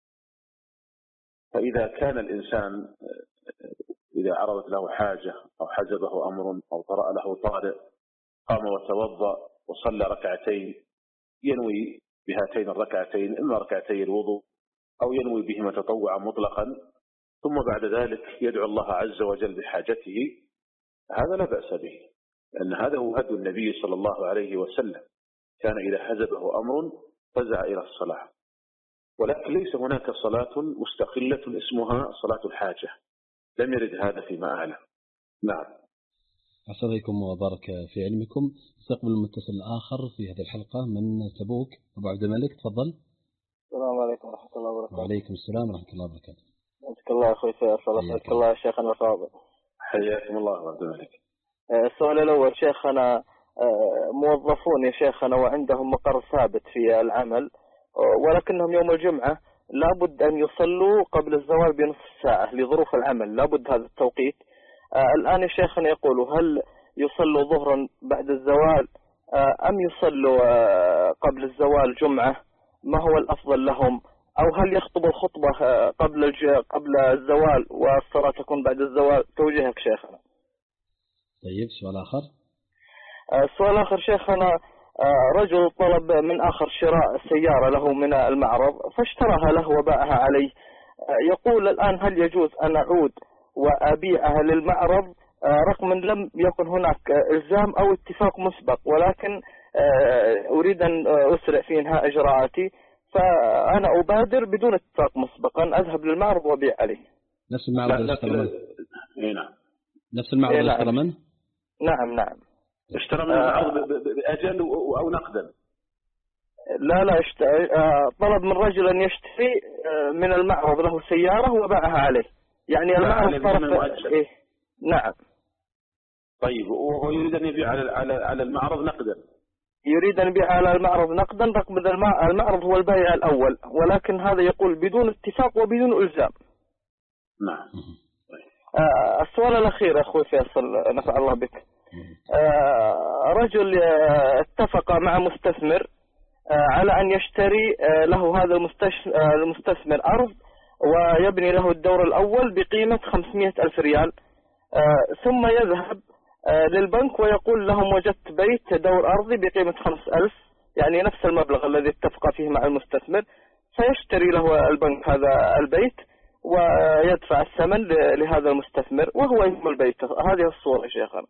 فإذا كان الإنسان إذا عرضت له حاجة أو حزبه أمر أو طرأ له طارئ قام وتوضأ وصلى ركعتين ينوي بهاتين الركعتين إما ركعتي الوضوء أو ينوي بهما تطوعا مطلقا، ثم بعد ذلك يدعو الله عز وجل بحاجته، هذا لا بأس به، لأن هذا هو هدي النبي صلى الله عليه وسلم، كان إذا حزبه أمر فزع إلى الصلاة. ولكن ليس هناك صلاة مستقلة اسمها صلاة الحاجة، لم يرد هذا فيما أعلم. نعم. أحسن عليكم وبارك في علمكم. استقبل المتصل الآخر في هذه الحلقة من تبوك، أبو عبد الملك، تفضل. السلام عليكم ورحمة الله وبركاته. وعليكم السلام ورحمة الله وبركاته. أسألك الله أخوي فيصل، أسألك الله شيخنا الفاضل. حياكم الله أبو عبد الملك. السؤال الأول، شيخنا موظفون يا شيخنا وعندهم مقر ثابت في العمل، ولكنهم يوم الجمعة لابد أن يصلوا قبل الزوال بنصف ساعة لظروف العمل، لابد هذا التوقيت. الآن يا شيخنا يقولوا هل يصلوا ظهرا بعد الزوال أم يصلوا قبل الزوال جمعة؟ ما هو الأفضل لهم؟ أو هل يخطبوا الخطبة قبل الج... قبل الزوال والصلاة تكون بعد الزوال؟ توجيهك شيخنا. طيب، سؤال آخر. السؤال الآخر شيخنا، رجل طلب من آخر شراء سيارة له من المعرض فاشتراها له وباعها عليه، يقول الآن هل يجوز أن أعود وأبيعها للمعرض رغم أن لم يكن هناك إلزام أو اتفاق مسبق، ولكن أريد أن أسرع في إنهاء إجراءاتي، فأنا أبادر بدون اتفاق مسبقا، أذهب للمعرض وأبيع عليه. نفس المعرض اللي اشترى منه؟ نعم. نفس المعرض اللي اشترى منه؟ نعم نعم. اشترى من المعرض بأجل أو نقدا؟ لا لا اشت... طلب من رجل أن يشتري من المعرض له سيارة وباعها عليه، يعني المعرض طرف إيه؟ نعم. طيب وهو يريد أن يبيع على على على المعرض نقدا؟ يريد أن يبيع على المعرض نقدا رغم أن المعرض هو البائع الأول، ولكن هذا يقول بدون اتفاق وبدون إلزام. نعم. آه السؤال الأخير أخوي فيصل نفع الله بك. آه رجل اتفق مع مستثمر آه على أن يشتري آه له هذا المستثمر أرض ويبني له الدور الأول بقيمة خمسمائة ألف ريال، آه ثم يذهب آه للبنك ويقول لهم وجدت بيت دور أرضي بقيمة خمس ألف، يعني نفس المبلغ الذي اتفق فيه مع المستثمر، فيشتري له البنك هذا البيت ويدفع الثمن لهذا المستثمر وهو يهم البيت. هذه الصورة يا شيخنا.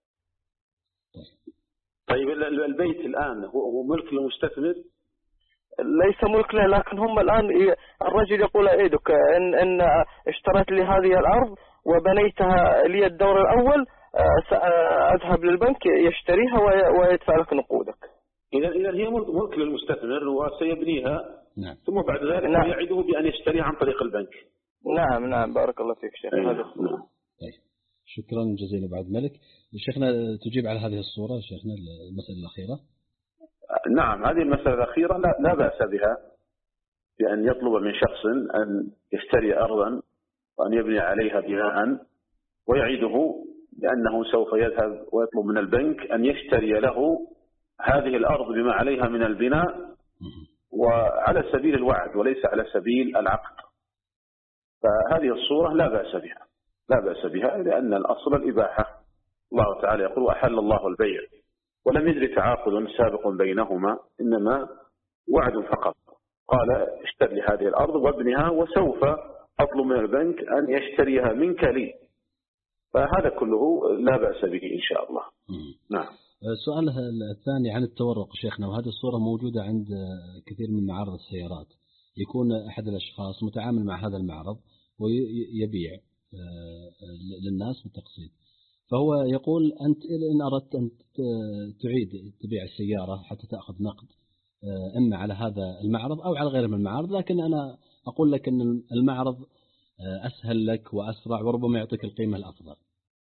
طيب البيت الآن هو ملك للمستثمر؟ ليس ملك له، لكن هم الآن الرجل يقول أيدك إن, إن اشتريت لي هذه الأرض وبنيتها لي الدور الأول، أذهب للبنك يشتريها ويدفع لك نقودك. إذا إذا هي ملك للمستثمر وسيبنيها. نعم. ثم بعد ذلك نعم. يعده بأن يشتريها عن طريق البنك. نعم نعم بارك الله فيك شيخ. أيوة. هذا نعم. طيب شكرا جزيلا أبو عبد الملك. شيخنا تجيب على هذه الصورة شيخنا المسألة الأخيرة؟ نعم هذه المسألة الأخيرة لا, لا بأس بها، بأن يطلب من شخص أن يشتري أرضا وأن يبني عليها بناء ويعيده بأنه سوف يذهب ويطلب من البنك أن يشتري له هذه الأرض بما عليها من البناء وعلى سبيل الوعد وليس على سبيل العقد. فهذه الصورة لا بأس بها، لا بأس بها لأن الأصل الإباحة. الله تعالى يقول أحل الله البيع ولم يجري تعاقد سابق بينهما، إنما وعد فقط. قال اشتري هذه الأرض وابنها وسوف أطلب من البنك أن يشتريها منك لي. فهذا كله لا بأس به إن شاء الله. نعم. السؤال الثاني عن التورق شيخنا، وهذه الصورة موجودة عند كثير من معارض السيارات، يكون أحد الأشخاص متعامل مع هذا المعرض ويبيع للناس بالتقسيط، فهو يقول أنت إن أردت أن تعيد تبيع السيارة حتى تأخذ نقد إما على هذا المعرض أو على غيره من المعارض، لكن أنا أقول لك أن المعرض أسهل لك وأسرع وربما يعطيك القيمة الأفضل.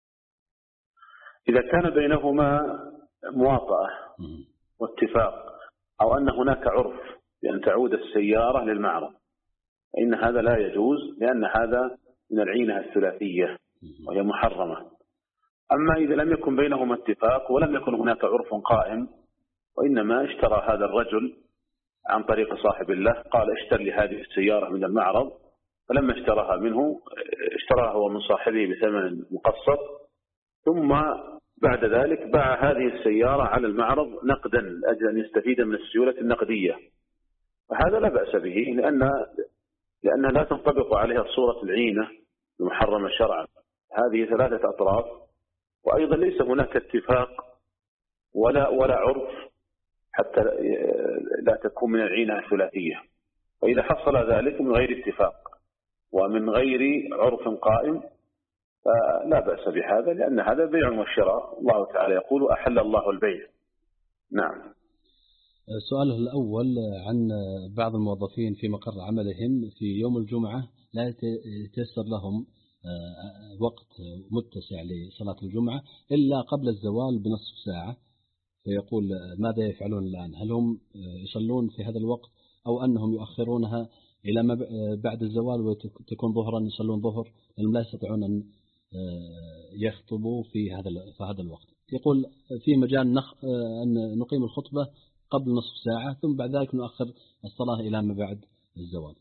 إذا كان بينهما مواطأة واتفاق أو أن هناك عرف بأن تعود السيارة للمعرض، فإن هذا لا يجوز، لأن هذا من العينة الثلاثية وهي محرمة. أما إذا لم يكن بينهما اتفاق ولم يكن هناك عرف قائم، وإنما اشترى هذا الرجل عن طريق صاحب الله، قال اشتر لي هذه السيارة من المعرض، فلما اشتراها منه اشتراها هو من صاحبه بثمن مقسط، ثم بعد ذلك باع هذه السيارة على المعرض نقدا لأجل أن يستفيد من السيولة النقدية، فهذا لا بأس به، لأن لأنها لا تنطبق عليها صورة العينة المحرمة شرعا. هذه ثلاثة أطراف، وأيضا ليس هناك اتفاق ولا ولا عرف حتى لا تكون من العينة الثلاثية. وإذا حصل ذلك من غير اتفاق ومن غير عرف قائم فلا بأس بهذا، لأن هذا بيع وشراء. الله تعالى يقول أحل الله البيع. نعم. سؤاله الأول عن بعض الموظفين في مقر عملهم في يوم الجمعة لا يتيسر لهم وقت متسع لصلاة الجمعة إلا قبل الزوال بنصف ساعة، فيقول ماذا يفعلون الآن؟ هل هم يصلون في هذا الوقت أو أنهم يؤخرونها إلى ما بعد الزوال وتكون ظهرا يصلون ظهر، لأنهم لا يستطيعون أن يخطبوا في هذا في هذا الوقت؟ يقول في مجال نخ... أن نقيم الخطبة قبل نصف ساعة ثم بعد ذلك نؤخر الصلاة إلى ما بعد الزوال.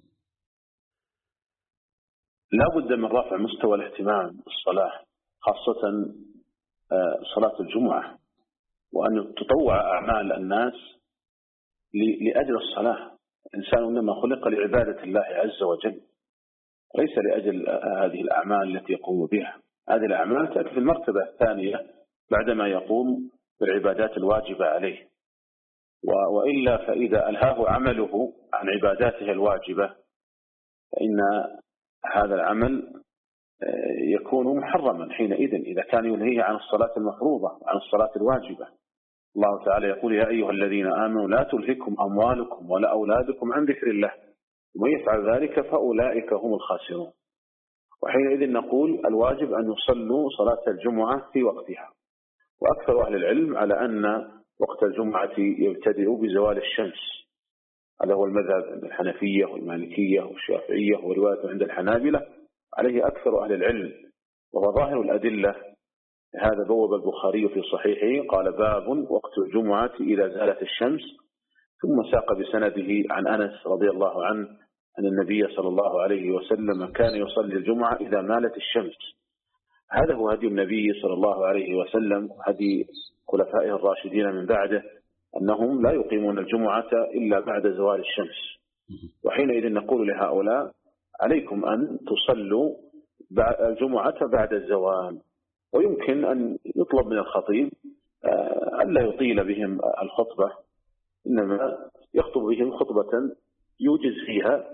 لا بد من رفع مستوى الاهتمام بالصلاة، خاصة صلاة الجمعة، وأن تطوع أعمال الناس لأجل الصلاة. الإنسان إنما خلق لعبادة الله عز وجل، ليس لأجل هذه الأعمال التي يقوم بها. هذه الأعمال تأتي في المرتبة الثانية بعدما يقوم بالعبادات الواجبة عليه. وإلا فإذا ألهاه عمله عن عباداته الواجبة فإن هذا العمل يكون محرما حينئذ إذا كان يلهيه عن الصلاة المفروضة وعن الصلاة الواجبة. الله تعالى يقول: يا أيها الذين آمنوا لا تلهكم أموالكم ولا أولادكم عن ذكر الله ومن يفعل ذلك فأولئك هم الخاسرون. وحينئذ نقول الواجب أن يصلوا صلاة الجمعة في وقتها. وأكثر أهل العلم على أن وقت الجمعة يبتدئ بزوال الشمس، هذا هو المذهب عند الحنفية والمالكية والشافعية ورواية عند الحنابلة، عليه أكثر أهل العلم. وهو ظاهر الأدلة، هذا بوب البخاري في صحيحه قال: باب وقت الجمعة إذا زالت الشمس، ثم ساق بسنده عن أنس رضي الله عنه أن النبي صلى الله عليه وسلم كان يصلي الجمعة إذا مالت الشمس. هذا هو هدي النبي صلى الله عليه وسلم، هدي خلفائه الراشدين من بعده، أنهم لا يقيمون الجمعة إلا بعد زوال الشمس. وحينئذ نقول لهؤلاء: عليكم أن تصلوا الجمعة بعد الزوال. ويمكن أن يطلب من الخطيب ألا يطيل بهم الخطبة، إنما يخطب بهم خطبة يوجز فيها.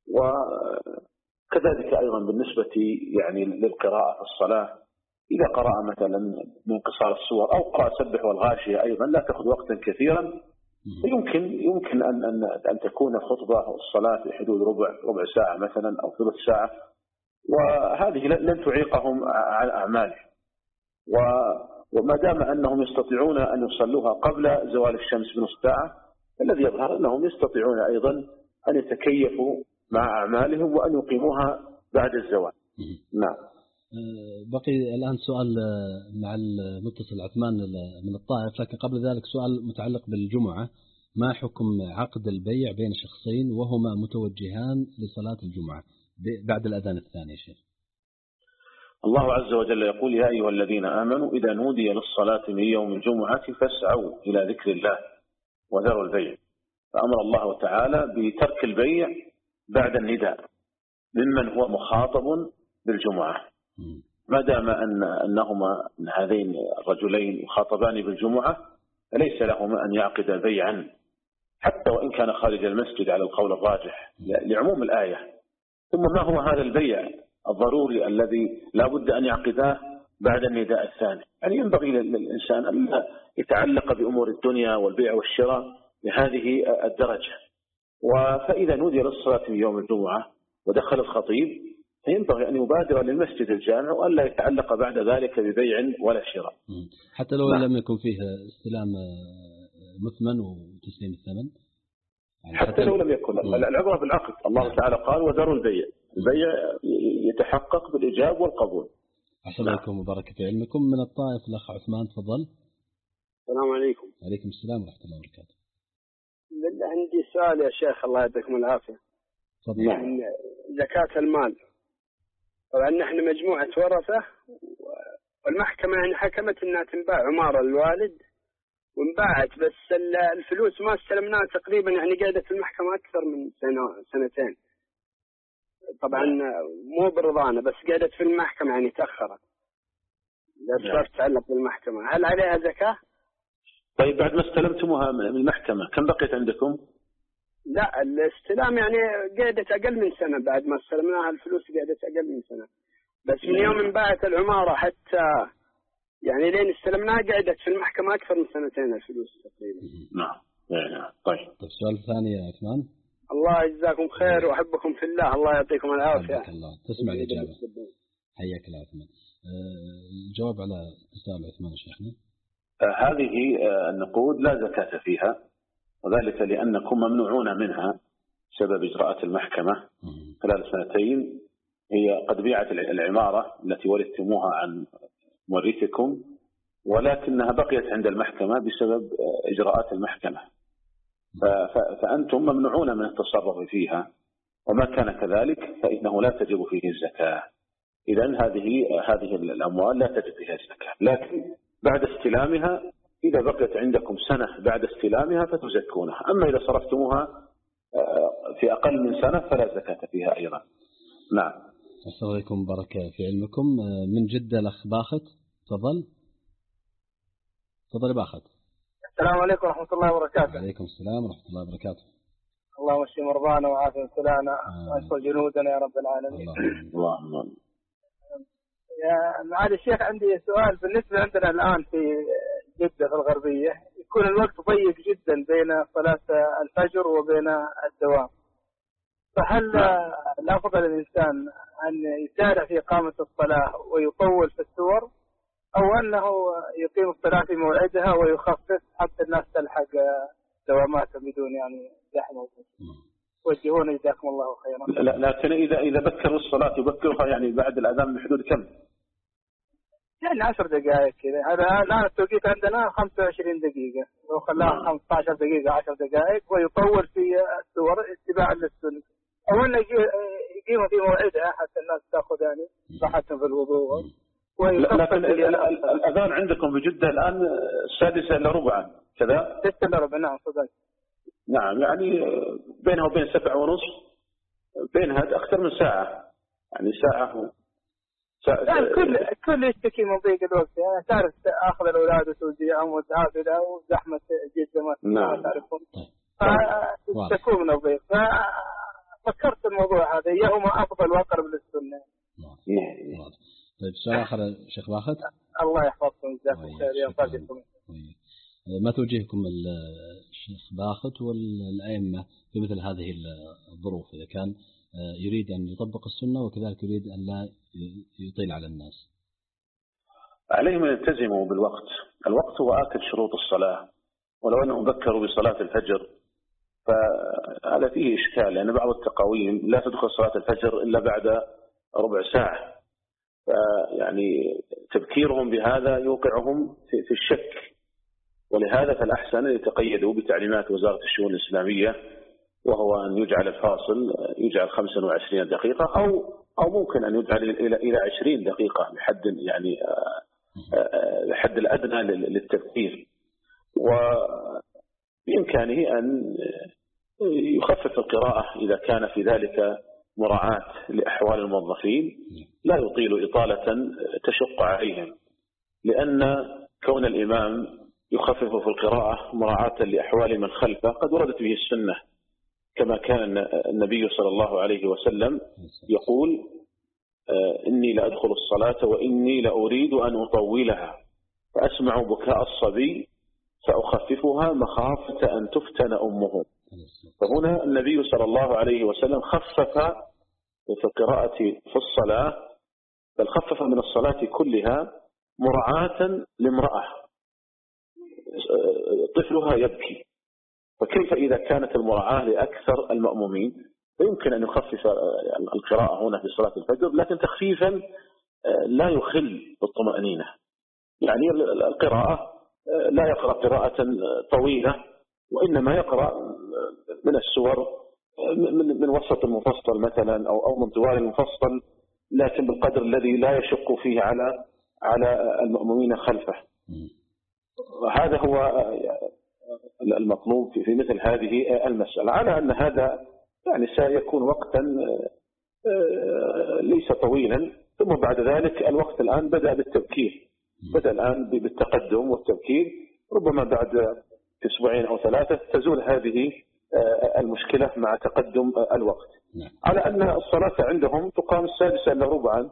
وكذلك أيضا بالنسبة يعني للقراءة في الصلاة، إذا قرأ مثلا من قصار السور أو قرأ سبح والغاشية أيضا لا تأخذ وقتا كثيرا، يمكن يمكن أن أن أن تكون الخطبة الصلاة في حدود ربع ربع ساعة مثلا أو ثلث ساعة، وهذه لن تعيقهم عن أعمالهم. وما دام أنهم يستطيعون أن يصلوها قبل زوال الشمس بنصف ساعة، الذي يظهر أنهم يستطيعون أيضا أن يتكيفوا مع أعمالهم وأن يقيموها بعد الزوال. نعم. بقي الآن سؤال مع المتصل عثمان من الطائف، لكن قبل ذلك سؤال متعلق بالجمعة: ما حكم عقد البيع بين شخصين وهما متوجهان لصلاة الجمعة بعد الأذان الثاني؟ شيخ، الله عز وجل يقول: يا أيها الذين آمنوا إذا نودي للصلاة من يوم الجمعة فاسعوا إلى ذكر الله وذروا البيع. فأمر الله تعالى بترك البيع بعد النداء ممن هو مخاطب بالجمعة. ما دام أن أنهما هذين الرجلين مخاطبان بالجمعة فليس لهما أن يعقد بيعا حتى وإن كان خارج المسجد على القول الراجح لعموم الآية. ثم ما هو هذا البيع الضروري الذي لا بد أن يعقداه بعد النداء الثاني؟ يعني ينبغي للإنسان أن يتعلق بأمور الدنيا والبيع والشراء لهذه الدرجة. فإذا نودي للصلاة في يوم الجمعة ودخل الخطيب فينبغي أن يبادر للمسجد الجامع وألا يتعلق بعد ذلك ببيع ولا شراء، حتى لو لم يكن فيه استلام مثمن وتسليم الثمن. يعني حتى, حتى لو لم يكن. العبرة بالعقد. الله تعالى قال: وذروا البيع. البيع يتحقق بالإجاب والقبول. أحسن عليكم وبارك في علمكم. من الطائف الأخ عثمان، تفضل. السلام عليكم. عليكم السلام ورحمة الله وبركاته. عندي سؤال يا شيخ، الله يعطيكم العافية. تفضل. عن زكاة المال. طبعا نحن مجموعة ورثة، والمحكمة يعني حكمت أنها تنباع عمارة للوالد وانباعت، بس الفلوس ما استلمناها تقريبا، يعني قاعدة في المحكمة أكثر من سنة سنتين. طبعا مو برضانا، بس قاعدة في المحكمة يعني تأخرت. لا تتعلق بالمحكمة، هل عليها زكاة؟ طيب بعد ما استلمتموها من المحكمة كم بقيت عندكم؟ لا الاستلام يعني قعدت أقل من سنة، بعد ما استلمناها الفلوس قعدت أقل من سنة، بس من يوم انباعت العمارة حتى يعني لين استلمناها قعدت في المحكمة أكثر من سنتين الفلوس تقريبا. نعم. نعم. طيب. السؤال الثاني يا عثمان. الله يجزاكم خير وأحبكم في الله، الله يعطيكم العافية. الله. تسمع الإجابة. حياك الله عثمان. الجواب على سؤال عثمان شيخنا. هذه النقود لا زكاة فيها، وذلك لأنكم ممنوعون منها بسبب إجراءات المحكمة خلال سنتين. هي قد بيعت العمارة التي ورثتموها عن مورثكم، ولكنها بقيت عند المحكمة بسبب إجراءات المحكمة، فأنتم ممنوعون من التصرف فيها، وما كان كذلك فإنه لا تجب فيه الزكاة. إذن هذه هذه الأموال لا تجب فيها الزكاة، لكن بعد استلامها إذا بقيت عندكم سنة بعد استلامها فتزكونها. أما إذا صرفتموها في أقل من سنة فلا زكاة فيها أيضا. نعم. السلام عليكم، بركة في علمكم. من جدة الأخ باخت، تفضل. تفضل باخت. السلام عليكم ورحمة الله وبركاته. وعليكم السلام ورحمة الله وبركاته. اللهم اشف مرضانا وعافي مبتلانا واشف جنودنا يا رب العالمين. اللهم. يا معالي الشيخ عندي سؤال. بالنسبة عندنا الآن في جدة في الغربية يكون الوقت ضيق جدا بين صلاة الفجر وبين الدوام، فهل الأفضل الإنسان أن يسارع في إقامة الصلاة ويطول في السور، أو أنه يقيم الصلاة في موعدها ويخفف حتى الناس تلحق دواماتها بدون يعني زحمة؟ وجهونا جزاكم الله خيرا. لا لكن إذا إذا بكر الصلاة يبكرها يعني بعد الأذان بحدود كم؟ يعني عشر دقائق كذا. هذا الآن التوقيت عندنا خمسة وعشرين دقيقة، لو خلاها خمسة عشر دقيقة عشر دقائق ويطول في السور اتباعا للسنة، أو أنه يقيم في موعدها حتى الناس تأخذ يعني راحتهم في الوضوء. لكن الأذان عندكم بجدة الآن السادسة إلا ربعا كذا؟ ستة إلا ربع. نعم صدق. نعم يعني بينها وبين سبعة ونصف بينها أكثر من ساعة، يعني ساعة. لا الكل الكل يشتكي من ضيق الوقت، يعني تعرف أخذ الأولاد وتوزيعهم وتعافيها وزحمة جدا ما تعرفون، فيشتكون من الضيق. ففكرت الموضوع هذا يهما أفضل وأقرب للسنة. طيب سؤال آخر شيخ باخت. الله يحفظكم جزاكم خير يا فاضلكم. ما توجيهكم الشيخ باخت والأئمة في مثل هذه الظروف، إذا كان يريد أن يطبق السنة وكذلك يريد أن لا يطيل على الناس؟ عليهم أن يلتزموا بالوقت. الوقت هو آكد شروط الصلاة، ولو أنهم بكروا بصلاة الفجر فهذا فيه إشكال، لأن بعض التقاويم لا تدخل صلاة الفجر إلا بعد ربع ساعة، فيعني تبكيرهم بهذا يوقعهم في الشك. ولهذا فالأحسن أن يتقيدوا بتعليمات وزارة الشؤون الإسلامية، وهو أن يجعل الفاصل يجعل خمسة وعشرين دقيقة، أو أو ممكن أن يجعل إلى إلى عشرين دقيقة لحد يعني الحد الأدنى للتبكير. وبإمكانه أن يخفف القراءة إذا كان في ذلك مراعاة لأحوال الموظفين، لا يطيل إطالة تشق عليهم، لأن كون الإمام يخفف في القراءة مراعاة لأحوال من خلفه قد وردت به السنة، كما كان النبي صلى الله عليه وسلم يقول: إني لأدخل الصلاة وإني لأريد أن أطولها فأسمع بكاء الصبي فأخففها مخافة أن تفتن أمه. فهنا النبي صلى الله عليه وسلم خفف في القراءة في الصلاة، بل خفف من الصلاة كلها مراعاة لامرأة طفلها يبكي، فكيف إذا كانت المراعاة لأكثر المأمومين؟ فيمكن أن يخفف القراءة هنا في صلاة الفجر، لكن تخفيفا لا يخل بالطمأنينة. يعني القراءة لا يقرأ قراءة طويلة، وإنما يقرأ من السور من وسط المفصل مثلا أو أو من طوال المفصل، لكن بالقدر الذي لا يشق فيه على على المأمومين خلفه. وهذا هو المطلوب في مثل هذه المسألة، على أن هذا يعني سيكون وقتا ليس طويلا. ثم بعد ذلك الوقت الآن بدأ بالتبكير، بدأ الآن بالتقدم والتبكير، ربما بعد أسبوعين أو ثلاثة تزول هذه المشكلة مع تقدم الوقت. على أن الصلاة عندهم تقام السادسة إلا ربعا،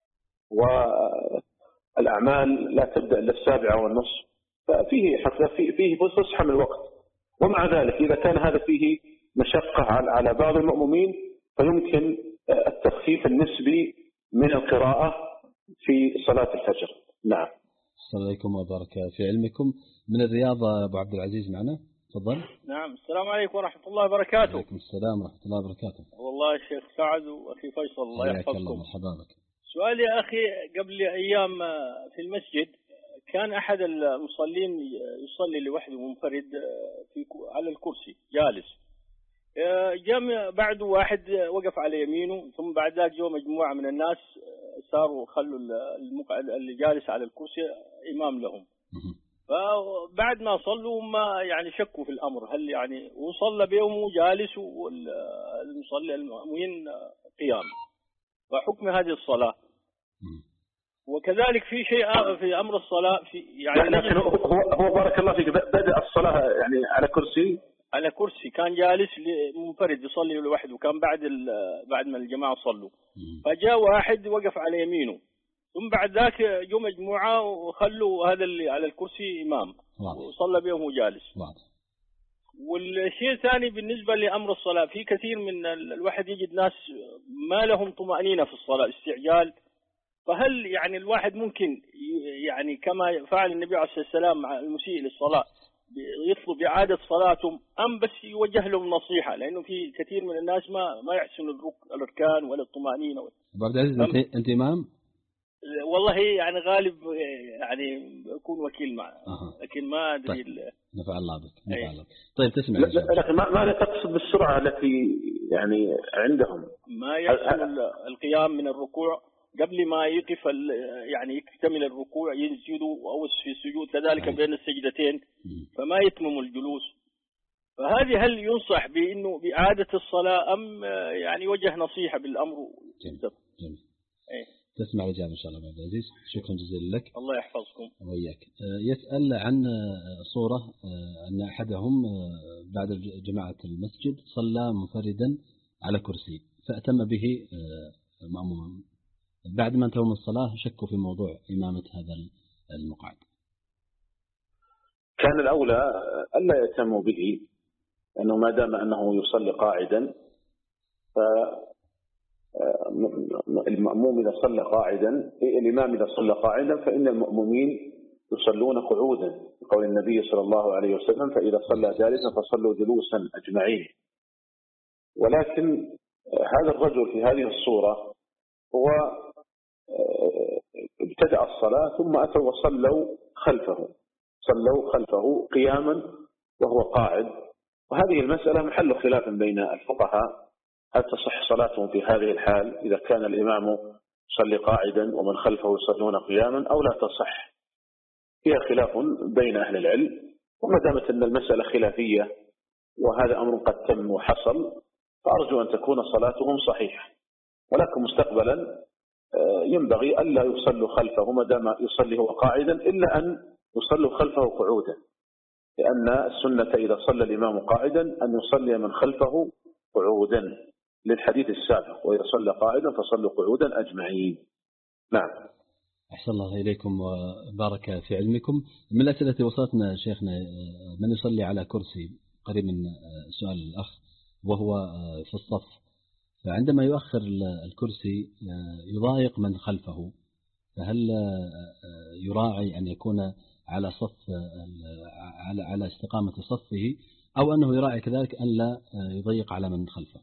والأعمال لا تبدأ إلا السابعة والنصف، ففيه فيه فيه فسحة من الوقت. ومع ذلك إذا كان هذا فيه مشقة على بعض المأمومين فيمكن التخفيف النسبي من القراءة في صلاة الفجر. نعم. السلام عليكم وبارك في علمكم. من الرياض أبو عبد العزيز معنا، تفضل. نعم. السلام عليكم ورحمة الله وبركاته. وعليكم السلام ورحمة الله وبركاته. والله الشيخ سعد وأخي فيصل الله يحفظكم. الله مرحبا بك. سؤالي يا أخي، قبل أيام في المسجد كان أحد المصلين يصلي لوحده منفرد في على الكرسي جالس، جاء بعده واحد وقف على يمينه، ثم بعد ذلك جو مجموعة من الناس صاروا خلوا المقعد اللي جالس على الكرسي إمام لهم. فبعد ما صلوا ما يعني شكوا في الأمر، هل يعني وصلى بيومه جالس والمصلي المؤمنين قيام، فحكم هذه الصلاة؟ وكذلك في شيء في أمر الصلاة في يعني لكن هو هو بارك الله فيك بدأ الصلاة يعني على كرسي على كرسي، كان جالس منفرد يصلي لوحده، وكان بعد بعد ما الجماعة صلوا، فجاء واحد وقف على يمينه، ثم بعد ذاك جو مجموعة وخلوا هذا اللي على الكرسي إمام وصلى بهم وجالس. والشيء الثاني بالنسبة لأمر الصلاة، في كثير من الواحد يجد ناس ما لهم طمأنينة في الصلاة، استعجال. فهل يعني الواحد ممكن يعني كما فعل النبي عليه الصلاة والسلام مع المسيء للصلاة يطلب إعادة صلاتهم، أم بس يوجه لهم نصيحة؟ لأنه في كثير من الناس ما ما يحسنوا الأركان ولا الطمأنينة. أبو عبد العزيز أنت أنت إمام؟ والله يعني غالب يعني أكون وكيل معه، لكن ما أدري. طيب. نفع الله بك. نفع الله. طيب تسمع. لكن ما ماذا تقصد بالسرعة التي يعني عندهم؟ ما يحسن القيام من الركوع قبل ما يقف يعني يكتمل الركوع، يسجدوا أو في السجود كذلك بين السجدتين، فما يتمم الجلوس. فهذه هل ينصح بأنه بإعادة الصلاة، أم يعني وجه نصيحة بالأمر؟ جميل. جميل. ايه. تسمع الإجابة إن شاء الله عبد العزيز. شكرا جزيلا لك. الله يحفظكم. وإياك. يسأل عن صورة أن أحدهم بعد جماعة المسجد صلى منفردا على كرسي، فأتم به مأموما. بعد ما انتهوا من الصلاة شكوا في موضوع إمامة هذا المقعد. كان الأولى ألا يتموا به، لأنه ما دام أنه يصلي قاعدا، فالمأموم إذا صلى قاعدا، الإمام إذا صلى قاعدا فإن المأمومين يصلون قعودا، قول النبي صلى الله عليه وسلم: فإذا صلى جالسا فصلوا جلوسا أجمعين. ولكن هذا الرجل في هذه الصورة هو ابتدأ الصلاة ثم أتوا وصلوا خلفه، صلوا خلفه قياما وهو قاعد. وهذه المسألة محل خلاف بين الفقهاء، هل تصح صلاتهم في هذه الحال إذا كان الإمام يصلي قاعدا ومن خلفه يصلون قياما، أو لا تصح؟ فيها خلاف بين أهل العلم. وما دامت أن المسألة خلافية وهذا أمر قد تم وحصل، فأرجو أن تكون صلاتهم صحيحة. ولكن مستقبلا ينبغي ألا يصلوا خلفه ما دام يصلي هو قاعدا، إلا أن يصلوا خلفه قعودا، لأن السنة إذا صلى الإمام قاعدا أن يصلي من خلفه قعودا، للحديث السابق: وإذا صلى قاعدا فصلوا قعودا أجمعين. نعم. أحسن الله إليكم وبارك في علمكم. من الأسئلة التي وصلتنا شيخنا، من يصلي على كرسي، قريب من سؤال الأخ، وهو في الصف، فعندما يؤخر الكرسي يضايق من خلفه، فهل يراعي أن يكون على صف على على استقامة صفه، أو أنه يراعي كذلك أن لا يضيق على من خلفه؟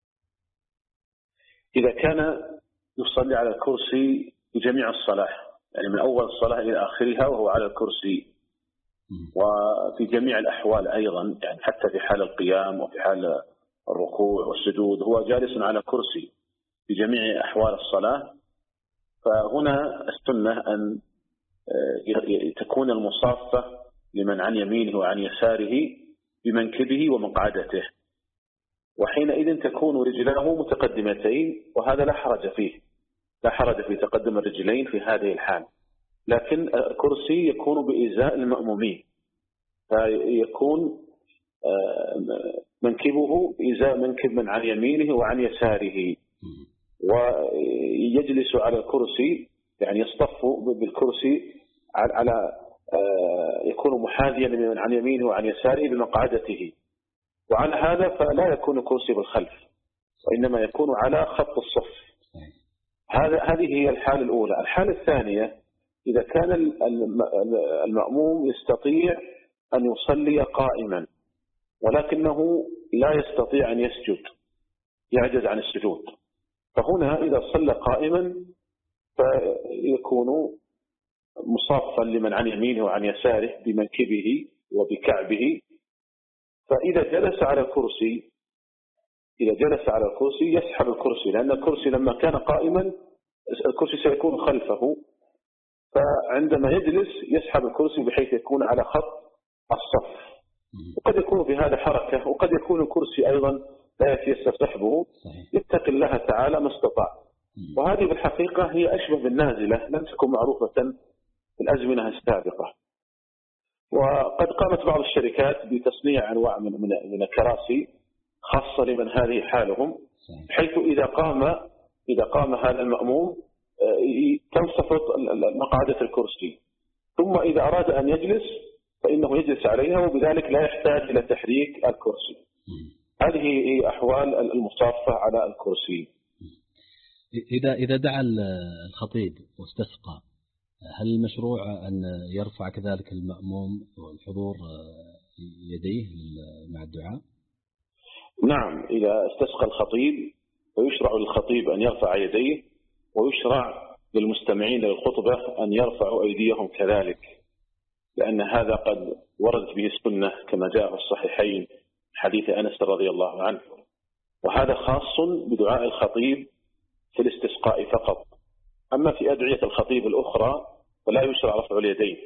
إذا كان يصلي على الكرسي في جميع الصلاة، يعني من أول الصلاة إلى آخرها وهو على الكرسي، وفي جميع الأحوال أيضا، يعني حتى في حال القيام وفي حال الركوع والسجود هو جالس على كرسي في جميع أحوال الصلاة، فهنا السنة أن تكون المصافة لمن عن يمينه وعن يساره بمنكبه ومقعدته، وحينئذ تكون رجلاه متقدمتين، وهذا لا حرج فيه، لا حرج في تقدم الرجلين في هذه الحال. لكن الكرسي يكون بإزاء المأمومين، فيكون منكبه إزاء منكب من عن يمينه وعن يساره، ويجلس على الكرسي، يعني يصطف بالكرسي على يكون محاذيا من عن يمينه وعن يساره بمقعدته. وعلى هذا فلا يكون الكرسي بالخلف، وإنما يكون على خط الصف. هذا هذه هي الحالة الأولى. الحالة الثانية: إذا كان المأموم يستطيع أن يصلي قائما، ولكنه لا يستطيع أن يسجد، يعجز عن السجود، فهنا إذا صلى قائما فيكون مصافا لمن عن يمينه وعن يساره بمنكبه وبكعبه. فإذا جلس على الكرسي إذا جلس على الكرسي يسحب الكرسي، لأن الكرسي لما كان قائما الكرسي سيكون خلفه، فعندما يجلس يسحب الكرسي بحيث يكون على خط الصف. وقد يكون في هذا حركة، وقد يكون الكرسي أيضا لا يتيسر سحبه، يتقي الله تعالى ما استطاع. وهذه بالحقيقة هي أشبه بالنازلة، لم تكن معروفة في الأزمنة السابقة. وقد قامت بعض الشركات بتصنيع أنواع من من الكراسي خاصة لمن هذه حالهم، حيث إذا قام إذا قام هذا المأموم تنصفط مقعدة الكرسي، ثم إذا أراد أن يجلس فإنه يجلس عليها، وبذلك لا يحتاج إلى تحريك الكرسي. هذه هي أحوال المصافة على الكرسي. إذا إذا دعا الخطيب واستسقى، هل مشروع أن يرفع كذلك المأموم والحضور يديه مع الدعاء؟ نعم، إذا استسقى الخطيب فيشرع للخطيب أن يرفع يديه، ويشرع للمستمعين للخطبة أن يرفعوا أيديهم كذلك، لأن هذا قد وردت به السنة كما جاء في الصحيحين حديث أنس رضي الله عنه. وهذا خاص بدعاء الخطيب في الاستسقاء فقط. أما في أدعية الخطيب الأخرى فلا يشرع رفع اليدين.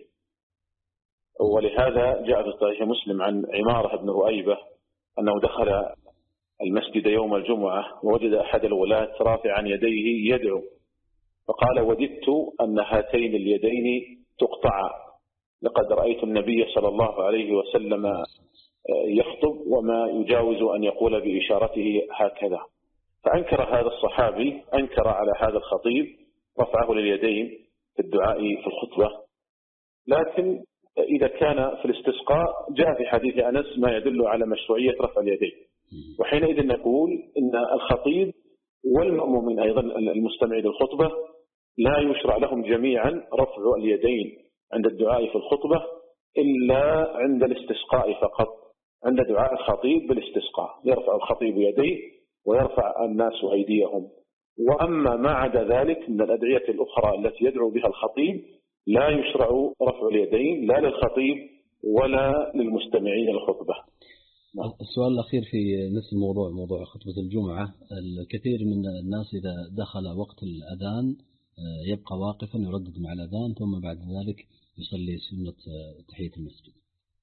ولهذا جاء في صحيح مسلم عن عمارة بن رؤيبة أنه دخل المسجد يوم الجمعة ووجد أحد الولاة رافعا يديه يدعو، فقال: وددت أن هاتين اليدين تقطعا، لقد رأيت النبي صلى الله عليه وسلم يخطب وما يجاوز أن يقول بإشارته هكذا. فأنكر هذا الصحابي أنكر على هذا الخطيب رفعه لليدين في الدعاء في الخطبة. لكن إذا كان في الاستسقاء جاء في حديث أنس ما يدل على مشروعية رفع اليدين، وحينئذ نقول إن الخطيب والمأمومين أيضا المستمعين للخطبة لا يشرع لهم جميعا رفع اليدين عند الدعاء في الخطبة إلا عند الاستسقاء فقط. عند دعاء الخطيب بالاستسقاء يرفع الخطيب يديه ويرفع الناس أيديهم. وأما ما عدا ذلك من الأدعية الأخرى التي يدعو بها الخطيب لا يشرع رفع اليدين لا للخطيب ولا للمستمعين الخطبة. السؤال الأخير في نفس الموضوع، موضوع خطبة الجمعة. الكثير من الناس إذا دخل وقت الأذان يبقى واقفا يردد مع الأذان، ثم بعد ذلك يصلي سنة تحية المسجد.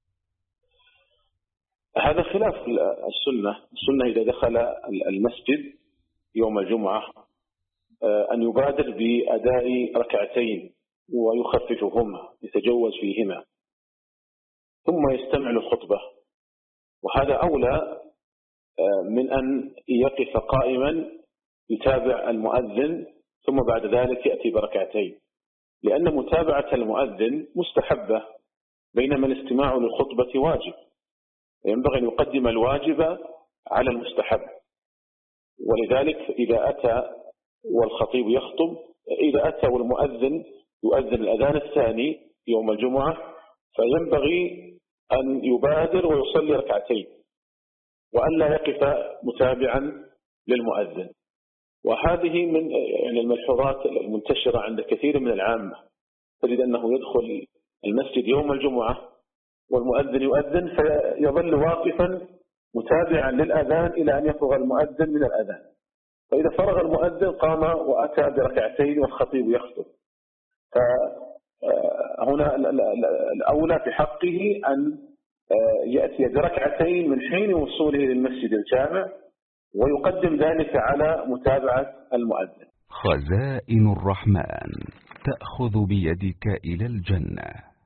هذا خلاف السنة. السنة إذا دخل المسجد يوم الجمعة أن يبادر بأداء ركعتين ويخففهما، يتجوز فيهما، ثم يستمع للخطبة، وهذا أولى من أن يقف قائما يتابع المؤذن ثم بعد ذلك يأتي بركعتين، لأن متابعة المؤذن مستحبة بينما الاستماع للخطبة واجب، ينبغي أن يقدم الواجب على المستحب. ولذلك إذا أتى والخطيب يخطب، إذا أتى والمؤذن يؤذن الأذان الثاني يوم الجمعة فينبغي أن يبادر ويصلي ركعتين وأن لا يقف متابعا للمؤذن. وهذه من يعني الملحوظات المنتشرة عند كثير من العامة، تجد أنه يدخل المسجد يوم الجمعة والمؤذن يؤذن فيظل واقفا متابعا للأذان إلى أن يفرغ المؤذن من الأذان، فإذا فرغ المؤذن قام وأتى بركعتين والخطيب يخطب. فهنا الأولى في حقه أن يأتي بركعتين من حين وصوله للمسجد الجامع ويقدم ذلك على متابعة المؤذن. خزائن الرحمن تأخذ بيدك إلى الجنة.